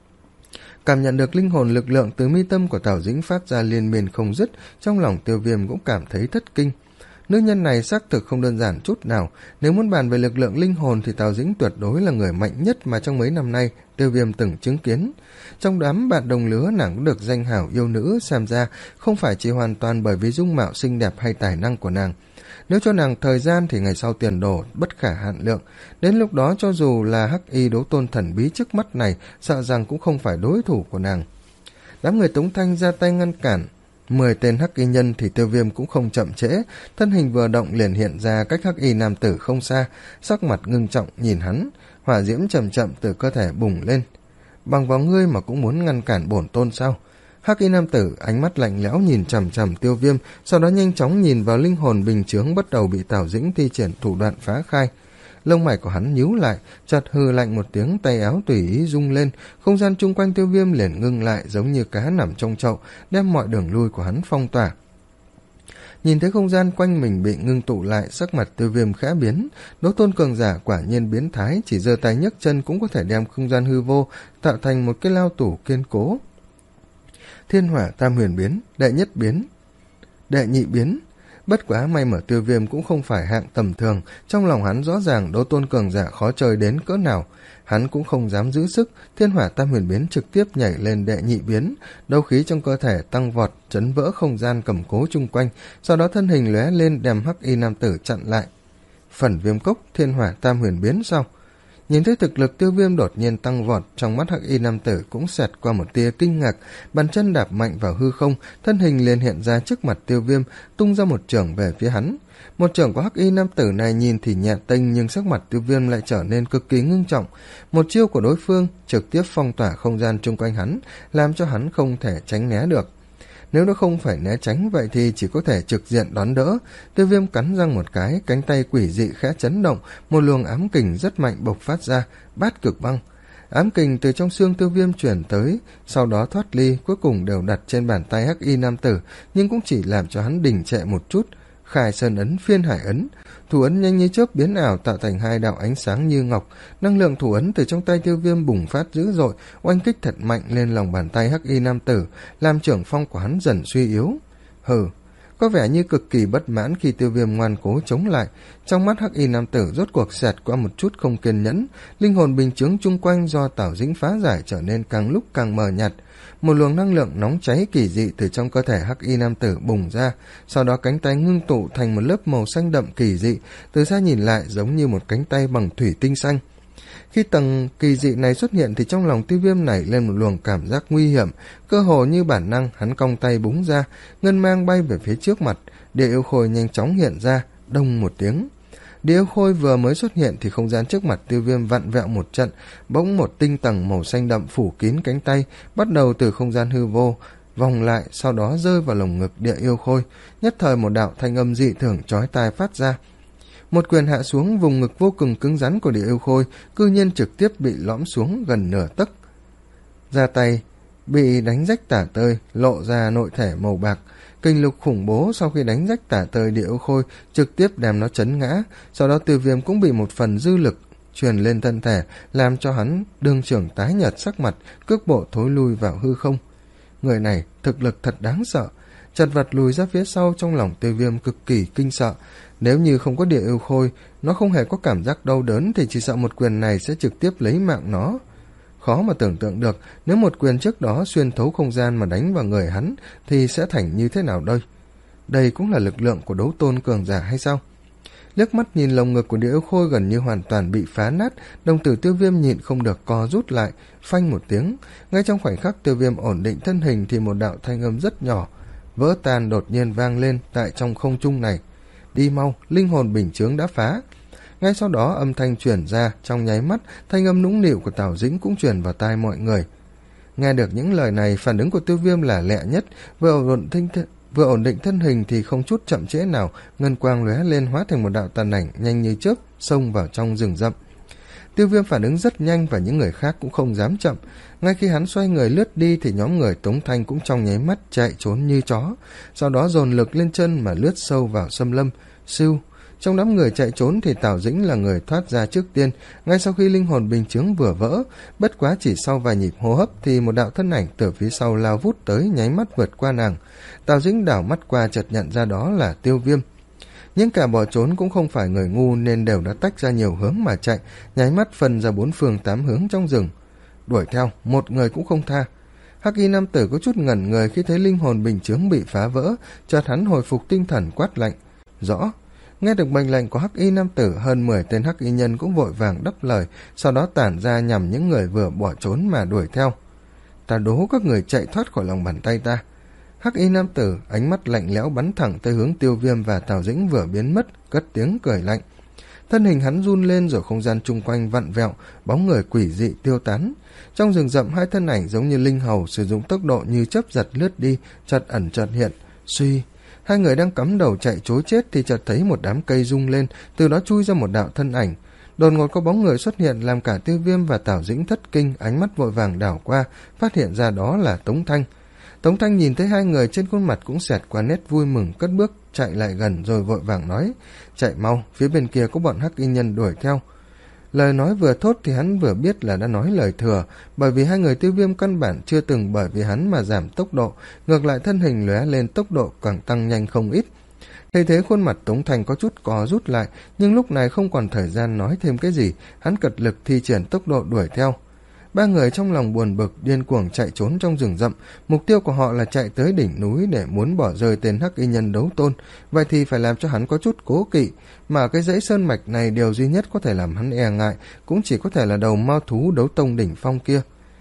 Cảm nhận được linh hồn lực lượng từ mi tâm của Tào Dĩnh phát ra liên miên không dứt, trong lòng Tiêu Viêm cũng cảm thấy thất kinh. Nữ nhân này xác thực không đơn giản chút nào, nếu muốn bàn về lực lượng linh hồn thì Tào Dĩnh tuyệt đối là người mạnh nhất mà trong mấy năm nay Tiêu Viêm từng chứng kiến. Trong đám bạn đồng lứa nàng cũng được danh hảo yêu nữ, xem ra không phải chỉ hoàn toàn bởi vì dung mạo xinh đẹp hay tài năng của nàng. Nếu cho nàng thời gian thì ngày sau tiền đồ bất khả hạn lượng, đến lúc đó cho dù là hắc y đấu tôn thần bí trước mắt này, sợ rằng cũng không phải đối thủ của nàng. Đám người Tống Thanh ra tay ngăn cản mười tên hắc y nhân thì Tiêu Viêm cũng không chậm trễ, thân hình vừa động liền hiện ra cách hắc y nam tử không xa, sắc mặt ngưng trọng nhìn hắn, hỏa diễm chậm chậm từ cơ thể bùng lên. Bằng vào ngươi mà cũng muốn ngăn cản bổn tôn sao? Hắc y nam tử ánh mắt lạnh lẽo nhìn chằm chằm Tiêu Viêm, sau đó nhanh chóng nhìn vào linh hồn bình chướng bắt đầu bị Tào Dĩnh thi triển thủ đoạn phá khai. Lông mày của hắn nhíu lại, chợt hừ lạnh một tiếng, tay áo tùy ý rung lên, không gian chung quanh Tiêu Viêm liền ngưng lại giống như cá nằm trong chậu, đem mọi đường lui của hắn phong tỏa. Nhìn thấy không gian quanh mình bị ngưng tụ lại, sắc mặt Tiêu Viêm khẽ biến, đấu tôn cường giả quả nhiên biến thái, chỉ giơ tay nhấc chân cũng có thể đem không gian hư vô tạo thành một cái lao tủ kiên cố. Thiên hỏa tam huyền biến, đệ nhất biến, đệ nhị biến. Bất quá may mà Tiêu Viêm cũng không phải hạng tầm thường, trong lòng hắn rõ ràng đấu tôn cường giả khó chơi đến cỡ nào, hắn cũng không dám giữ sức, thiên hỏa tam huyền biến trực tiếp nhảy lên đệ nhị biến, đấu khí trong cơ thể tăng vọt, chấn vỡ không gian cầm cố chung quanh, sau đó thân hình lóe lên đem hắc y nam tử chặn lại. Phần viêm cốc, thiên hỏa tam huyền biến sao? Nhìn thấy thực lực Tiêu Viêm đột nhiên tăng vọt, trong mắt hắc y nam tử cũng xẹt qua một tia kinh ngạc, bàn chân đạp mạnh vào hư không, thân hình liền hiện ra trước mặt Tiêu Viêm, tung ra một chưởng về phía hắn. Một chưởng của hắc y nam tử này nhìn thì nhẹ tênh, nhưng sắc mặt Tiêu Viêm lại trở nên cực kỳ ngưng trọng. Một chiêu của đối phương trực tiếp phong tỏa không gian chung quanh hắn, làm cho hắn không thể tránh né được. Nếu nó không phải né tránh, vậy thì chỉ có thể trực diện đón đỡ. Tiêu Viêm cắn răng một cái, cánh tay quỷ dị khẽ chấn động, một luồng ám kình rất mạnh bộc phát ra, bát cực băng. Ám kình từ trong xương Tiêu Viêm chuyển tới, sau đó thoát ly, cuối cùng đều đặt trên bàn tay hắc y nam tử, nhưng cũng chỉ làm cho hắn đình trệ một chút. Khai sơn ấn, phiên hải ấn, thủ ấn nhanh như chớp biến ảo tạo thành hai đạo ánh sáng như ngọc. Năng lượng thủ ấn từ trong tay Tiêu Viêm bùng phát dữ dội, oanh kích thật mạnh lên lòng bàn tay hắc y nam tử, làm trưởng phong của hắn dần suy yếu. Hừ, có vẻ như cực kỳ bất mãn khi Tiêu Viêm ngoan cố chống lại. Trong mắt hắc y nam tử rốt cuộc xẹt qua một chút không kiên nhẫn, linh hồn bình chướng chung quanh do Tào Dĩnh phá giải trở nên càng lúc càng mờ nhạt. Một luồng năng lượng nóng cháy kỳ dị từ trong cơ thể hắc y nam tử bùng ra, sau đó cánh tay ngưng tụ thành một lớp màu xanh đậm kỳ dị, từ xa nhìn lại giống như một cánh tay bằng thủy tinh xanh. Khi tầng kỳ dị này xuất hiện thì trong lòng Tiêu Viêm nảy lên một luồng cảm giác nguy hiểm, cơ hồ như bản năng hắn cong tay búng ra, ngân mang bay về phía trước mặt, địa yêu khôi nhanh chóng hiện ra, đông một tiếng. Địa yêu khôi vừa mới xuất hiện thì không gian trước mặt Tiêu Viêm vặn vẹo một trận, bỗng một tinh tầng màu xanh đậm phủ kín cánh tay, bắt đầu từ không gian hư vô vòng lại, sau đó rơi vào lồng ngực địa yêu khôi. Nhất thời một đạo thanh âm dị thường chói tai phát ra. Một quyền hạ xuống, vùng ngực vô cùng cứng rắn của địa yêu khôi cư nhiên trực tiếp bị lõm xuống gần nửa tấc. Ra tay bị đánh rách tả tơi, lộ ra nội thể màu bạc. Kinh lực khủng bố sau khi đánh rách tả tơi địa yêu khôi trực tiếp đem nó chấn ngã, sau đó Tiêu Viêm cũng bị một phần dư lực truyền lên thân thể, làm cho hắn đương trưởng tái nhợt sắc mặt, cước bộ thối lui vào hư không. Người này thực lực thật đáng sợ. Chật vật lùi ra phía sau, trong lòng Tiêu Viêm cực kỳ kinh sợ. Nếu như không có địa yêu khôi, nó không hề có cảm giác đau đớn thì chỉ sợ một quyền này sẽ trực tiếp lấy mạng nó. Khó mà tưởng tượng được, nếu một quyền trước đó xuyên thấu không gian mà đánh vào người hắn thì sẽ thành như thế nào đây? Đây cũng là lực lượng của đấu tôn cường giả hay sao? Liếc mắt nhìn lồng ngực của địa yêu khôi gần như hoàn toàn bị phá nát, đồng tử Tiêu Viêm nhịn không được co rút lại, phanh một tiếng. Ngay trong khoảnh khắc Tiêu Viêm ổn định thân hình thì một đạo thanh âm rất nhỏ vỡ tan đột nhiên vang lên tại trong không trung này. Đi mau, linh hồn bình chướng đã phá. Ngay sau đó âm thanh truyền ra, trong nháy mắt thanh âm nũng nịu của Tào Dĩnh cũng truyền vào tai mọi người. Nghe được những lời này, phản ứng của Tiêu Viêm là lẹ nhất, vừa ổn định th vừa ổn định thân hình thì không chút chậm trễ nào, ngân quang lóe lên hóa thành một đạo tàn ảnh nhanh như chớp xông vào trong rừng rậm. Tiêu Viêm phản ứng rất nhanh và những người khác cũng không dám chậm. Ngay khi hắn xoay người lướt đi thì nhóm người Tống Thanh cũng trong nháy mắt chạy trốn như chó, sau đó dồn lực lên chân mà lướt sâu vào xâm lâm. Siêu, trong đám người chạy trốn thì Tào Dĩnh là người thoát ra trước tiên, ngay sau khi linh hồn bình chướng vừa vỡ. Bất quá chỉ sau vài nhịp hô hấp thì một đạo thân ảnh từ phía sau lao vút tới, nháy mắt vượt qua nàng. Tào Dĩnh đảo mắt qua chợt nhận ra đó là Tiêu Viêm. Nhưng cả bỏ trốn cũng không phải người ngu nên đều đã tách ra nhiều hướng mà chạy, nháy mắt phân ra bốn phương tám hướng trong rừng. Đuổi theo, một người cũng không tha. Hắc y nam tử có chút ngẩn người khi thấy linh hồn bình chướng bị phá vỡ, chợt hắn hồi phục tinh thần quát lạnh. Rõ. Nghe được mệnh lệnh của hắc y nam tử, hơn mười tên hắc y nhân cũng vội vàng đáp lời, sau đó tản ra nhằm những người vừa bỏ trốn mà đuổi theo. Ta đố các người chạy thoát khỏi lòng bàn tay ta. Hắc y nam tử ánh mắt lạnh lẽo bắn thẳng tới hướng Tiêu Viêm và Tào Dĩnh vừa biến mất, cất tiếng cười lạnh. Thân hình hắn run lên rồi không gian chung quanh vặn vẹo, bóng người quỷ dị tiêu tán. Trong rừng rậm hai thân ảnh giống như linh hầu sử dụng tốc độ như chớp giật lướt đi, chợt ẩn chợt hiện. Suy, hai người đang cắm đầu chạy trối chết thì chợt thấy một đám cây rung lên, từ đó chui ra một đạo thân ảnh. Đột ngột có bóng người xuất hiện làm cả Tiêu Viêm và Tào Dĩnh thất kinh, ánh mắt vội vàng đảo qua, phát hiện ra đó là Tống Thanh. Tống Thanh nhìn thấy hai người, trên khuôn mặt cũng xẹt qua nét vui mừng, cất bước chạy lại gần rồi vội vàng nói. Chạy mau, phía bên kia có bọn hắc y nhân đuổi theo. Lời nói vừa thốt thì hắn vừa biết là đã nói lời thừa, bởi vì hai người Tiêu Viêm căn bản chưa từng bởi vì hắn mà giảm tốc độ, ngược lại thân hình lóe lên tốc độ càng tăng nhanh không ít. Thấy thế khuôn mặt Tống Thanh có chút co rút lại, nhưng lúc này không còn thời gian nói thêm cái gì, hắn cật lực thi triển tốc độ đuổi theo. Ba người trong lòng buồn bực điên cuồng chạy trốn trong rừng rậm. Mục tiêu của họ là chạy tới đỉnh núi để muốn bỏ rơi tên hắc y nhân đấu tôn. Vậy thì phải làm cho hắn có chút cố kỵ. Mà cái dãy sơn mạch này điều duy nhất có thể làm hắn e ngại cũng chỉ có thể là đầu mao thú đấu tông đỉnh phong kia.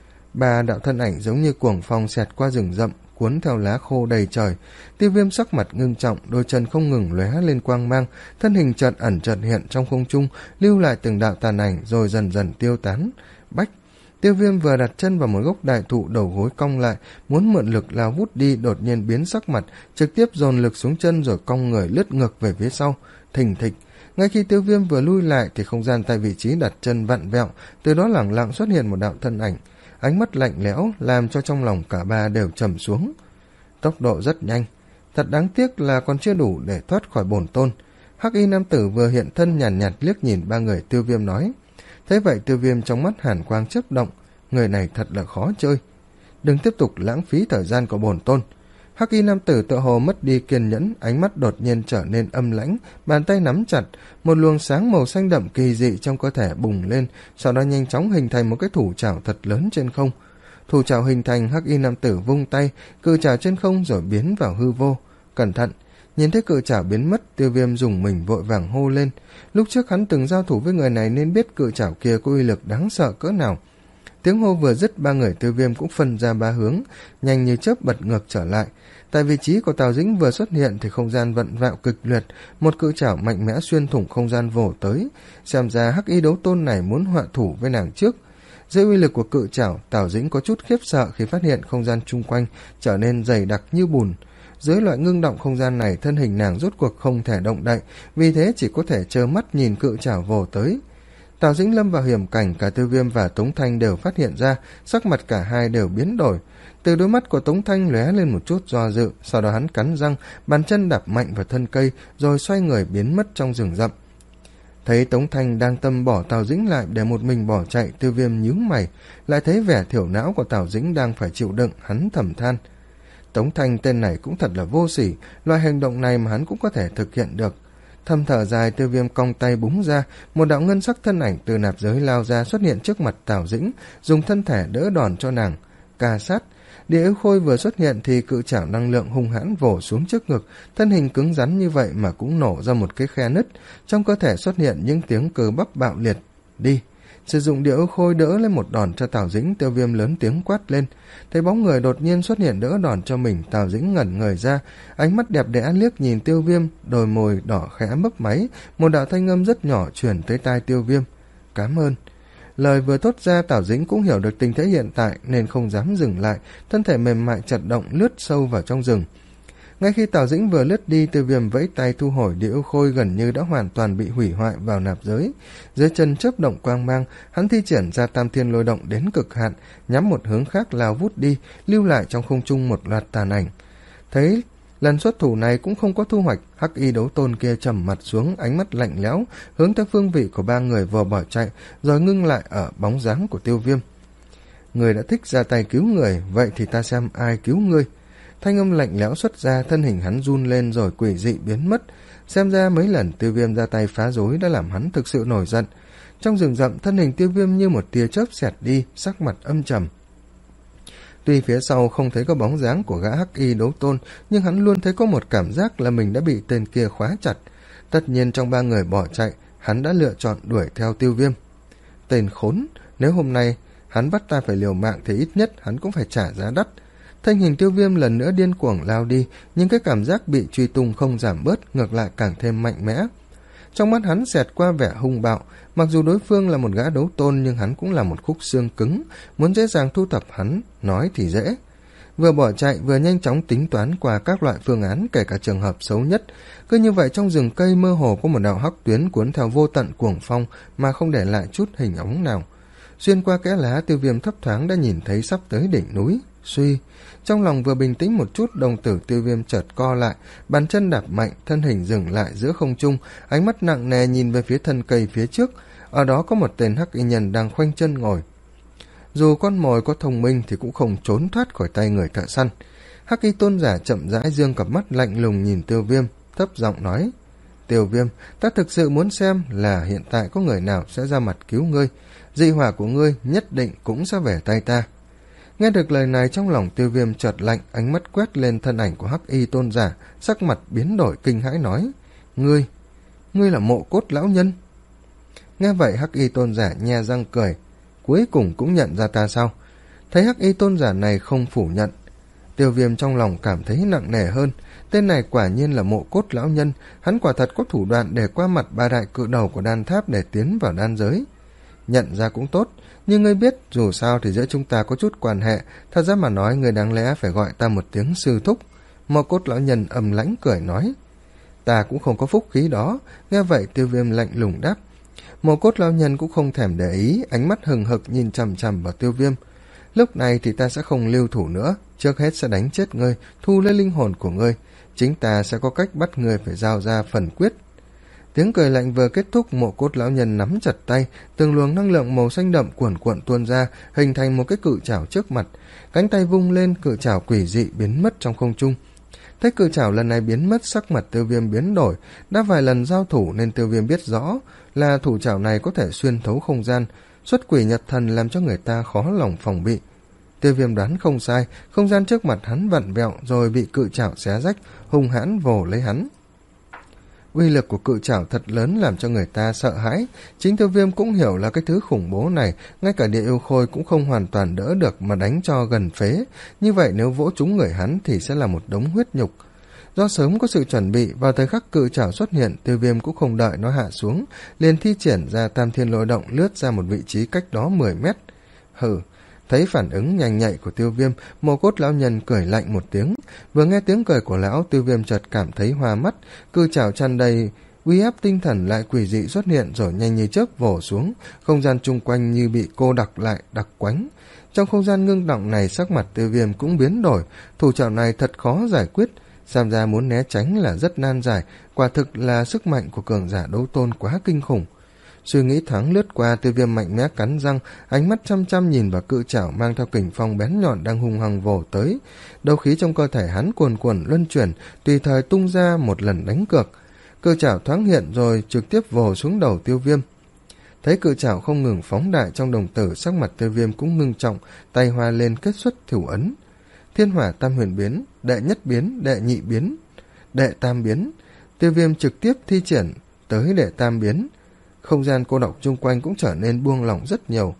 Ba đạo thân ảnh giống như cuồng phong xẹt qua rừng rậm, cuốn theo lá khô đầy trời. Tiêu Viêm sắc mặt ngưng trọng, đôi chân không ngừng lóe lên quang mang, thân hình chợt ẩn chợt hiện trong không trung, lưu lại từng đạo tàn ảnh rồi dần dần tiêu tán. Bách! Tiêu Viêm vừa đặt chân vào một gốc đại thụ, đầu gối cong lại, muốn mượn lực lao vút đi, đột nhiên biến sắc mặt, trực tiếp dồn lực xuống chân rồi cong người lướt ngược về phía sau. Thình thịch! Ngay khi Tiêu Viêm vừa lui lại thì không gian tại vị trí đặt chân vặn vẹo, từ đó lẳng lặng xuất hiện một đạo thân ảnh. Ánh mắt lạnh lẽo làm cho trong lòng cả ba đều trầm xuống. Tốc độ rất nhanh, thật đáng tiếc là còn chưa đủ để thoát khỏi bổn tôn. Hắc y nam tử vừa hiện thân nhàn nhạt, nhạt liếc nhìn ba người Tiêu Viêm nói. Thế vậy Tiêu Viêm trong mắt hàn quang chớp động, người này thật là khó chơi. Đừng tiếp tục lãng phí thời gian của bổn tôn. Hắc y nam tử tựa hồ mất đi kiên nhẫn, ánh mắt đột nhiên trở nên âm lãnh, bàn tay nắm chặt, một luồng sáng màu xanh đậm kỳ dị trong cơ thể bùng lên, sau đó nhanh chóng hình thành một cái thủ trảo thật lớn trên không. Thủ trảo hình thành, hắc y nam tử vung tay, cự trảo trên không rồi biến vào hư vô. Cẩn thận! Nhìn thấy cự trảo biến mất, Tiêu Viêm dùng mình vội vàng hô lên. Lúc trước hắn từng giao thủ với người này nên biết cự trảo kia có uy lực đáng sợ cỡ nào. Tiếng hô vừa dứt, ba người Tiêu Viêm cũng phân ra ba hướng, nhanh như chớp bật ngược trở lại. Tại vị trí của Tào Dĩnh vừa xuất hiện thì không gian vận vẹo kịch liệt, một cự trảo mạnh mẽ xuyên thủng không gian vồ tới. Xem ra hắc y đấu tôn này muốn họa thủ với nàng trước. Dưới uy lực của cự trảo, Tào Dĩnh có chút khiếp sợ khi phát hiện không gian chung quanh trở nên dày đặc như bùn. Dưới loại ngưng động không gian này, thân hình nàng rốt cuộc không thể động đậy, vì thế chỉ có thể trơ mắt nhìn cự trảo vồ tới. Tào Dĩnh lâm vào hiểm cảnh, cả Tiêu Viêm và Tống Thanh đều phát hiện ra, sắc mặt cả hai đều biến đổi. Từ đôi mắt của Tống Thanh lóe lên một chút do dự, sau đó hắn cắn răng, bàn chân đạp mạnh vào thân cây, rồi xoay người biến mất trong rừng rậm. Thấy Tống Thanh đang tâm bỏ Tào Dĩnh lại để một mình bỏ chạy, Tiêu Viêm nhíu mày, lại thấy vẻ thiểu não của Tào Dĩnh đang phải chịu đựng, hắn thầm than. Tống Thanh tên này cũng thật là vô sỉ, loại hành động này mà hắn cũng có thể thực hiện được. Thầm thở dài, Tiêu Viêm cong tay búng ra, một đạo ngân sắc thân ảnh từ nạp giới lao ra xuất hiện trước mặt Tào Dĩnh, dùng thân thể đỡ đòn cho nàng. Ca sát! Địa ưu khôi vừa xuất hiện thì cự trảo năng lượng hung hãn vồ xuống trước ngực, thân hình cứng rắn như vậy mà cũng nổ ra một cái khe nứt, trong cơ thể xuất hiện những tiếng cơ bắp bạo liệt. Đi! Sử dụng địa ưu khôi đỡ lên một đòn cho Tào Dĩnh, Tiêu Viêm lớn tiếng quát lên. Thấy bóng người đột nhiên xuất hiện đỡ đòn cho mình, Tào Dĩnh ngẩn người ra, ánh mắt đẹp đẽ liếc nhìn Tiêu Viêm, đôi môi đỏ khẽ mấp máy, một đạo thanh âm rất nhỏ truyền tới tai Tiêu Viêm. Cảm ơn. Lời vừa thốt ra, Tào Dĩnh cũng hiểu được tình thế hiện tại nên không dám dừng lại, thân thể mềm mại chật động lướt sâu vào trong rừng. Ngay khi Tào Dĩnh vừa lướt đi, Tiêu Viêm vẫy tay thu hồi địa ưu khôi gần như đã hoàn toàn bị hủy hoại vào nạp giới. Dưới chân chớp động quang mang, hắn thi triển ra tam thiên lôi động đến cực hạn, nhắm một hướng khác lao vút đi, lưu lại trong không trung một loạt tàn ảnh. Thấy lần xuất thủ này cũng không có thu hoạch, hắc y đấu tôn kia trầm mặt xuống, ánh mắt lạnh lẽo, hướng theo phương vị của ba người vừa bỏ chạy, rồi ngưng lại ở bóng dáng của Tiêu Viêm. Người đã thích ra tay cứu người, vậy thì ta xem ai cứu ngươi. Thanh âm lạnh lẽo xuất ra, thân hình hắn run lên rồi quỷ dị biến mất. Xem ra mấy lần Tiêu Viêm ra tay phá rối đã làm hắn thực sự nổi giận. Trong rừng rậm, thân hình Tiêu Viêm như một tia chớp xẹt đi, sắc mặt âm trầm. Tuy phía sau không thấy có bóng dáng của gã hắc y đấu tôn, nhưng hắn luôn thấy có một cảm giác là mình đã bị tên kia khóa chặt. Tất nhiên trong ba người bỏ chạy, hắn đã lựa chọn đuổi theo Tiêu Viêm. Tên khốn, nếu hôm nay hắn bắt ta phải liều mạng thì ít nhất hắn cũng phải trả giá đắt. Thanh hình Tiêu Viêm lần nữa điên cuồng lao đi, nhưng cái cảm giác bị truy tung không giảm bớt, ngược lại càng thêm mạnh mẽ. Trong mắt hắn xẹt qua vẻ hung bạo, mặc dù đối phương là một gã đấu tôn nhưng hắn cũng là một khúc xương cứng, muốn dễ dàng thu thập hắn, nói thì dễ. Vừa bỏ chạy vừa nhanh chóng tính toán qua các loại phương án, kể cả trường hợp xấu nhất. Cứ như vậy trong rừng cây mơ hồ có một đạo hắc tuyến cuốn theo vô tận cuồng phong mà không để lại chút hình ống nào. Xuyên qua kẽ lá, Tiêu Viêm thấp thoáng đã nhìn thấy sắp tới đỉnh núi. Suy, trong lòng vừa bình tĩnh một chút, đồng tử Tiêu Viêm chợt co lại, bàn chân đạp mạnh, thân hình dừng lại giữa không trung, ánh mắt nặng nề nhìn về phía thân cây phía trước. Ở đó có một tên hắc y nhân đang khoanh chân ngồi. Dù con mồi có thông minh thì cũng không trốn thoát khỏi tay người thợ săn. Hắc y tôn giả chậm rãi dương cặp mắt lạnh lùng nhìn Tiêu Viêm, thấp giọng nói: Tiêu Viêm, ta thực sự muốn xem là hiện tại có người nào sẽ ra mặt cứu ngươi. dị hỏa của ngươi nhất định cũng sẽ về tay ta. Nghe được lời này, trong lòng Tiêu Viêm chợt lạnh, ánh mắt quét lên thân ảnh của Hắc Y tôn giả, sắc mặt biến đổi kinh hãi nói: Ngươi, ngươi là Mộ Cốt lão nhân? Nghe vậy Hắc Y tôn giả nhe răng cười: Cuối cùng cũng nhận ra ta sao? Thấy Hắc Y tôn giả này không phủ nhận, Tiêu Viêm trong lòng cảm thấy nặng nề hơn. Tên này quả nhiên là Mộ Cốt lão nhân, hắn quả thật có thủ đoạn để qua mặt ba đại cự đầu của đan tháp để tiến vào đan giới. Nhận ra cũng tốt, nhưng ngươi biết dù sao thì giữa chúng ta có chút quan hệ, thật ra mà nói ngươi đáng lẽ phải gọi ta một tiếng sư thúc. Mộ Cốt lão nhân âm lãnh cười nói: Ta cũng không có phúc khí đó. Nghe vậy Tiêu Viêm lạnh lùng đáp. Mộ Cốt lão nhân cũng không thèm để ý, ánh mắt hừng hực nhìn chằm chằm vào Tiêu Viêm. Lúc này thì ta sẽ không lưu thủ nữa, trước hết sẽ đánh chết ngươi, thu lấy linh hồn của ngươi, chính ta sẽ có cách bắt ngươi phải giao ra phần quyết. Tiếng cười lạnh vừa kết thúc, Mộ Cốt lão nhân nắm chặt tay, từng luồng năng lượng màu xanh đậm cuồn cuộn tuôn ra, hình thành một cái cự trảo trước mặt. Cánh tay vung lên, cự trảo quỷ dị biến mất trong không trung. Thấy cự trảo lần này biến mất, sắc mặt Tiêu Viêm biến đổi. Đã vài lần giao thủ nên Tiêu Viêm biết rõ là thủ trảo này có thể xuyên thấu không gian, xuất quỷ nhập thần, làm cho người ta khó lòng phòng bị. Tiêu Viêm đoán không sai, không gian trước mặt hắn vặn vẹo rồi bị cự trảo xé rách, hung hãn vồ lấy hắn. Uy lực của cự trảo thật lớn làm cho người ta sợ hãi. Chính Tiêu Viêm cũng hiểu là cái thứ khủng bố này, ngay cả địa yêu khôi cũng không hoàn toàn đỡ được mà đánh cho gần phế. Như vậy nếu vỗ trúng người hắn thì sẽ là một đống huyết nhục. Do sớm có sự chuẩn bị, vào thời khắc cự trảo xuất hiện, Tiêu Viêm cũng không đợi nó hạ xuống, liền thi triển ra Tam Thiên Lôi Động, lướt ra một vị trí cách đó mười mét. Hừ. Thấy phản ứng nhanh nhạy của Tiêu Viêm, Mộ Cốt lão nhân cười lạnh một tiếng. Vừa nghe tiếng cười của lão, Tiêu Viêm chợt cảm thấy hoa mắt, cự trảo tràn đầy uy áp tinh thần lại quỷ dị xuất hiện rồi nhanh như chớp vồ xuống, không gian chung quanh như bị cô đặc lại, đặc quánh. Trong không gian ngưng động này, sắc mặt Tiêu Viêm cũng biến đổi, thủ trảo này thật khó giải quyết, xem ra muốn né tránh là rất nan giải, quả thực là sức mạnh của cường giả đấu tôn quá kinh khủng. Suy nghĩ thoáng lướt qua, Tiêu Viêm mạnh mẽ cắn răng, ánh mắt chăm chăm nhìn vào cự trảo mang theo kình phong bén nhọn đang hung hăng vồ tới. Đấu khí trong cơ thể hắn cuồn cuộn luân chuyển, tùy thời tung ra một lần đánh cược. Cự trảo thoáng hiện rồi trực tiếp vồ xuống đầu Tiêu Viêm. Thấy cự trảo không ngừng phóng đại trong đồng tử, sắc mặt Tiêu Viêm cũng ngưng trọng, tay hoa lên kết xuất thủ ấn. Thiên hỏa tam huyền biến, đệ nhất biến, đệ nhị biến, đệ tam biến. Tiêu Viêm trực tiếp thi triển tới đệ tam biến. Không gian cô độc chung quanh cũng trở nên buông lỏng rất nhiều.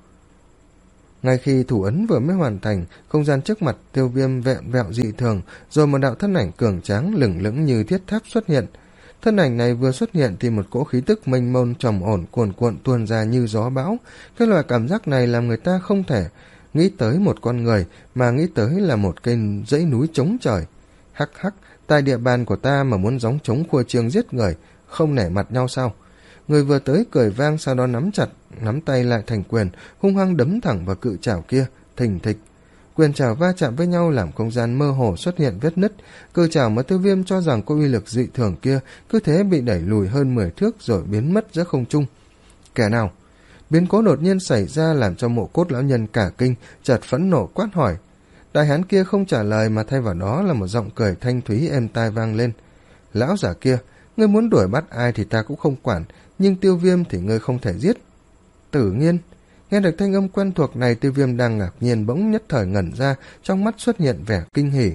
Ngay khi thủ ấn vừa mới hoàn thành, không gian trước mặt Tiêu Viêm vẹn vẹo dị thường, rồi một đạo thân ảnh cường tráng lửng lững như thiết tháp xuất hiện. Thân ảnh này vừa xuất hiện thì một cỗ khí tức mênh mông trầm ổn cuồn cuộn tuôn ra như gió bão. Cái loại cảm giác này làm người ta không thể nghĩ tới một con người, mà nghĩ tới là một cây dãy núi chống trời. Hắc hắc, tại địa bàn của ta mà muốn gióng trống khua trương giết người, không nể mặt nhau sao? Người vừa tới cười vang, sau đó nắm chặt, nắm tay lại thành quyền, hung hăng đấm thẳng vào cự trảo kia, thình thịch. Quyền trảo va chạm với nhau làm không gian mơ hồ xuất hiện vết nứt. Cự trảo mà Tiêu Viêm cho rằng có uy lực dị thường kia cứ thế bị đẩy lùi hơn mười thước rồi biến mất giữa không trung. Kẻ nào? Biến cố đột nhiên xảy ra làm cho Mộ Cốt lão nhân cả kinh, chợt phẫn nộ quát hỏi. Đại hán kia không trả lời mà thay vào đó là một giọng cười thanh thúy êm tai vang lên. Lão giả kia, ngươi muốn đuổi bắt ai thì ta cũng không quản, nhưng Tiêu Viêm thì ngươi không thể giết. Tử Nghiên. Nghe được thanh âm quen thuộc này, Tiêu Viêm đang ngạc nhiên bỗng nhất thời ngẩn ra, trong mắt xuất hiện vẻ kinh hỉ.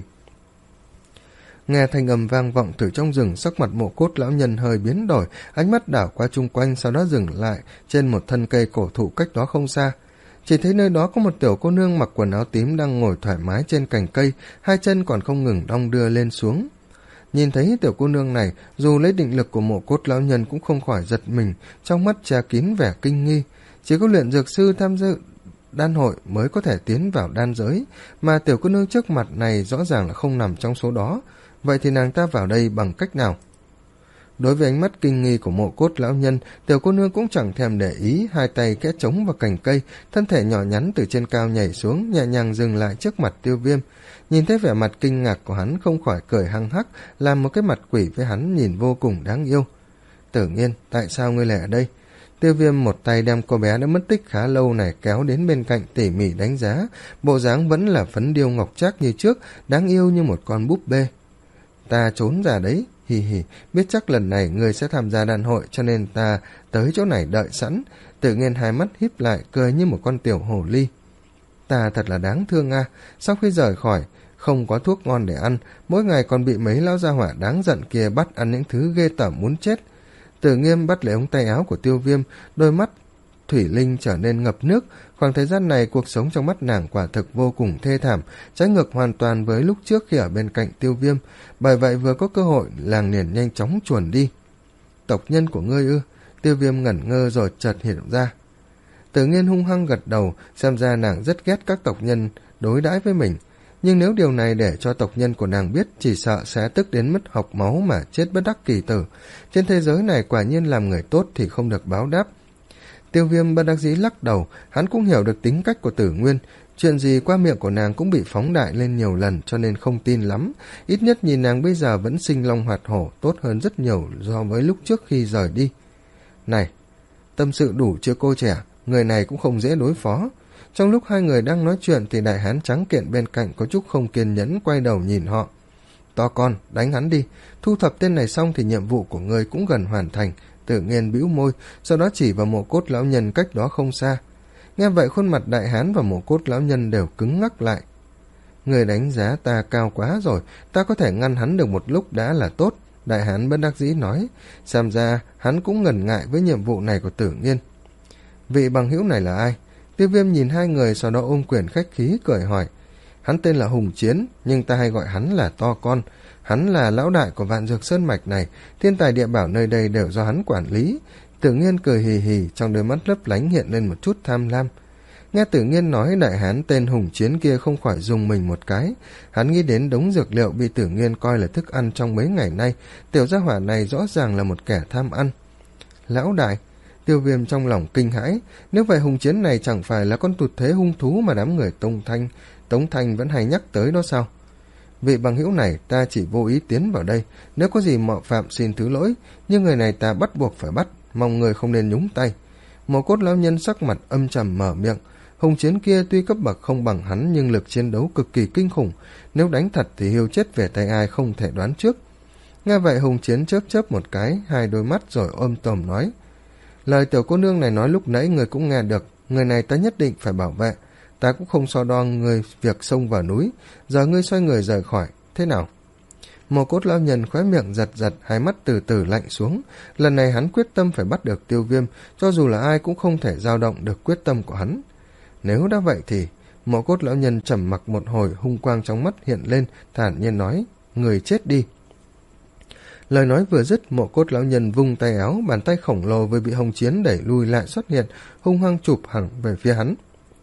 Nghe thanh âm vang vọng từ trong rừng, sắc mặt Mộ Cốt lão nhân hơi biến đổi, ánh mắt đảo qua chung quanh, sau đó dừng lại trên một thân cây cổ thụ cách đó không xa. Chỉ thấy nơi đó có một tiểu cô nương mặc quần áo tím đang ngồi thoải mái trên cành cây, hai chân còn không ngừng đong đưa lên xuống. Nhìn thấy tiểu cô nương này, dù lấy định lực của Mộ Cốt lão nhân cũng không khỏi giật mình, trong mắt che kín vẻ kinh nghi. Chỉ có luyện dược sư tham dự đan hội mới có thể tiến vào đan giới, mà tiểu cô nương trước mặt này rõ ràng là không nằm trong số đó. Vậy thì nàng ta vào đây bằng cách nào? Đối với ánh mắt kinh nghi của Mộ Cốt lão nhân, tiểu cô nương cũng chẳng thèm để ý, hai tay kẽ trống vào cành cây, thân thể nhỏ nhắn từ trên cao nhảy xuống, nhẹ nhàng dừng lại trước mặt Tiêu Viêm. Nhìn thấy vẻ mặt kinh ngạc của hắn, không khỏi cười hăng hắc, làm một cái mặt quỷ với hắn nhìn vô cùng đáng yêu. Tử Nghiên, tại sao ngươi lại ở đây? Tiêu Viêm một tay đem cô bé đã mất tích khá lâu này kéo đến bên cạnh, tỉ mỉ đánh giá, bộ dáng vẫn là phấn điêu ngọc trác như trước, đáng yêu như một con búp bê. Ta trốn ra đấy, hì hì, biết chắc lần này ngươi sẽ tham gia đàn hội cho nên ta tới chỗ này đợi sẵn. Tự nhiên hai mắt híp lại, cười như một con tiểu hồ ly. Ta thật là đáng thương a, sau khi rời khỏi, không có thuốc ngon để ăn, mỗi ngày còn bị mấy lão gia hỏa đáng giận kia bắt ăn những thứ ghê tởm muốn chết. Tử Nghiêm bắt lấy ống tay áo của Tiêu Viêm, đôi mắt thủy linh trở nên ngập nước. Khoảng thời gian này cuộc sống trong mắt nàng quả thực vô cùng thê thảm, trái ngược hoàn toàn với lúc trước khi ở bên cạnh Tiêu Viêm. Bởi vậy vừa có cơ hội, làng liền nhanh chóng chuồn đi. Tộc nhân của ngươi ư? Tiêu Viêm ngẩn ngơ rồi chợt hiểu ra. Tử Nghiên hung hăng gật đầu, xem ra nàng rất ghét các tộc nhân đối đãi với mình. Nhưng nếu điều này để cho tộc nhân của nàng biết, chỉ sợ sẽ tức đến mất học máu mà chết bất đắc kỳ tử. Trên thế giới này quả nhiên làm người tốt thì không được báo đáp. Tiêu Viêm bất đắc dĩ lắc đầu, hắn cũng hiểu được tính cách của Tử Nguyên. Chuyện gì qua miệng của nàng cũng bị phóng đại lên nhiều lần cho nên không tin lắm. Ít nhất nhìn nàng bây giờ vẫn sinh long hoạt hổ, tốt hơn rất nhiều so với lúc trước khi rời đi. Này, tâm sự đủ chưa cô trẻ, người này cũng không dễ đối phó. Trong lúc hai người đang nói chuyện thì đại hán trắng kiện bên cạnh có chút không kiên nhẫn quay đầu nhìn họ. To con, đánh hắn đi, thu thập tên này xong thì nhiệm vụ của ngươi cũng gần hoàn thành. Tự Nhiên bĩu môi, sau đó chỉ vào mộ cốt lão nhân cách đó không xa. Nghe vậy khuôn mặt đại hán và mộ cốt lão nhân đều cứng ngắc lại. Người đánh giá ta cao quá rồi, ta có thể ngăn hắn được một lúc đã là tốt. Đại hán bất đắc dĩ nói, xem ra hắn cũng ngần ngại với nhiệm vụ này của Tử Nhiên. Vị bằng hữu này là ai? Tiêu Viêm nhìn hai người, sau đó ôm quyền khách khí cười hỏi. Hắn tên là Hùng Chiến, nhưng ta hay gọi hắn là To Con. Hắn là lão đại của Vạn Dược Sơn Mạch này, thiên tài địa bảo nơi đây đều do hắn quản lý. Tử Nhiên cười hì hì, trong đôi mắt lấp lánh hiện lên một chút tham lam. Nghe Tử Nhiên nói đại hán tên Hùng Chiến kia không khỏi dùng mình một cái. Hắn nghĩ đến đống dược liệu bị Tử Nhiên coi là thức ăn trong mấy ngày nay, tiểu gia hỏa này rõ ràng là một kẻ tham ăn. Lão đại, Tiêu Viêm trong lòng kinh hãi, nếu vậy Hùng Chiến này chẳng phải là con tụt thế hung thú mà đám người Tông Thanh, Tống Thanh vẫn hay nhắc tới đó sao? Vị bằng hữu này ta chỉ vô ý tiến vào đây, nếu có gì mạo phạm xin thứ lỗi, nhưng người này ta bắt buộc phải bắt, mong người không nên nhúng tay. Mộ cốt lão nhân sắc mặt âm trầm mở miệng. Hùng Chiến kia tuy cấp bậc không bằng hắn nhưng lực chiến đấu cực kỳ kinh khủng, nếu đánh thật thì hiêu chết về tay ai không thể đoán trước. Nghe vậy Hùng Chiến chớp chớp một cái, hai đôi mắt rồi ôm tồm nói. Lời tiểu cô nương này nói lúc nãy người cũng nghe được, người này ta nhất định phải bảo vệ. Ta cũng không so đo người việc xông vào núi, giờ ngươi xoay người rời khỏi, thế nào? Mộ cốt lão nhân khóe miệng giật giật, hai mắt từ từ lạnh xuống. Lần này hắn quyết tâm phải bắt được Tiêu Viêm, cho dù là ai cũng không thể dao động được quyết tâm của hắn. Nếu đã vậy thì... Mộ cốt lão nhân trầm mặc một hồi, hung quang trong mắt hiện lên, thản nhiên nói, người chết đi. Lời nói vừa dứt, mộ cốt lão nhân vung tay áo, bàn tay khổng lồ vừa bị Hồng Chiến đẩy lui lại xuất hiện, hung hăng chụp hẳn về phía hắn.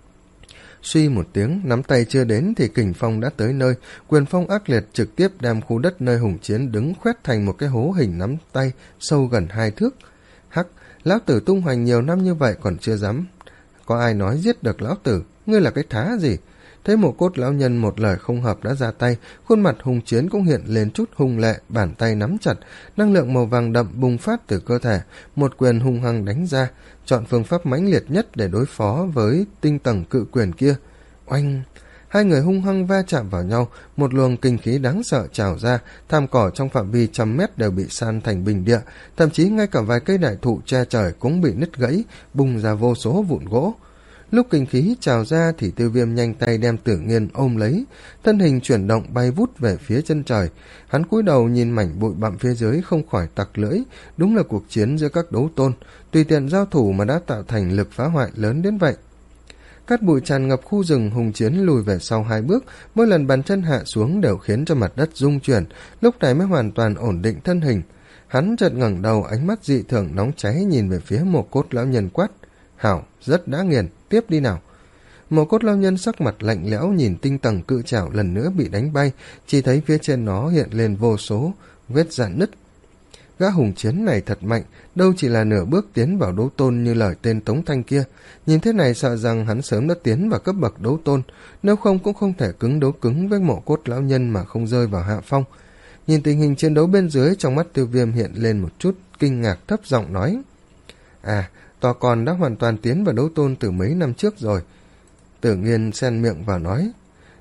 Suy một tiếng, nắm tay chưa đến thì kình phong đã tới nơi, quyền phong ác liệt trực tiếp đem khu đất nơi Hùng Chiến đứng khoét thành một cái hố hình nắm tay sâu gần hai thước. Hắc, lão tử tung hoành nhiều năm như vậy còn chưa dám. Có ai nói giết được lão tử, ngươi là cái thá gì? Thấy mộ cốt lão nhân một lời không hợp đã ra tay, khuôn mặt Hùng Chiến cũng hiện lên chút hung lệ, bàn tay nắm chặt, năng lượng màu vàng đậm bùng phát từ cơ thể, một quyền hung hăng đánh ra, chọn phương pháp mãnh liệt nhất để đối phó với tinh tầng cự quyền kia. Oanh! Hai người hung hăng va chạm vào nhau, một luồng kinh khí đáng sợ trào ra, thảm cỏ trong phạm vi trăm mét đều bị san thành bình địa, thậm chí ngay cả vài cây đại thụ che trời cũng bị nứt gãy, bùng ra vô số vụn gỗ. Lúc kinh khí trào ra thì Tiêu Viêm nhanh tay đem Tử Nghiên ôm lấy, thân hình chuyển động bay vút về phía chân trời. Hắn cúi đầu nhìn mảnh bụi bặm phía dưới không khỏi tặc lưỡi, đúng là cuộc chiến giữa các đấu tôn, tùy tiện giao thủ mà đã tạo thành lực phá hoại lớn đến vậy. Cát bụi tràn ngập khu rừng, Hùng Chiến lùi về sau hai bước, mỗi lần bàn chân hạ xuống đều khiến cho mặt đất rung chuyển, lúc này mới hoàn toàn ổn định thân hình. Hắn chợt ngẩng đầu, ánh mắt dị thường nóng cháy nhìn về phía mộ cốt lão nhân quát. Hảo, rất đã nghiền, tiếp đi nào. Mộ cốt lão nhân sắc mặt lạnh lẽo nhìn tinh tầng cự trảo lần nữa bị đánh bay, chỉ thấy phía trên nó hiện lên vô số vết rạn nứt. Gã Hùng Chiến này thật mạnh, đâu chỉ là nửa bước tiến vào đấu tôn như lời tên Tống Thanh kia. Nhìn thế này sợ rằng hắn sớm đã tiến vào cấp bậc đấu tôn, nếu không cũng không thể cứng đấu cứng với mộ cốt lão nhân mà không rơi vào hạ phong. Nhìn tình hình chiến đấu bên dưới, trong mắt Tiêu Viêm hiện lên một chút kinh ngạc, thấp giọng nói. À, To Con đã hoàn toàn tiến vào đấu tôn từ mấy năm trước rồi. Tử Nghiên xen miệng vào nói.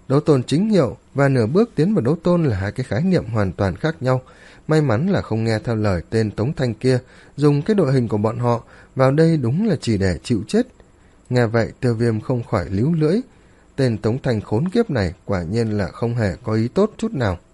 Đấu tôn chính hiệu và nửa bước tiến vào đấu tôn là hai cái khái niệm hoàn toàn khác nhau. May mắn là không nghe theo lời tên Tống Thanh kia, dùng cái đội hình của bọn họ vào đây đúng là chỉ để chịu chết. Nghe vậy Tiêu Viêm không khỏi líu lưỡi. Tên Tống Thanh khốn kiếp này quả nhiên là không hề có ý tốt chút nào.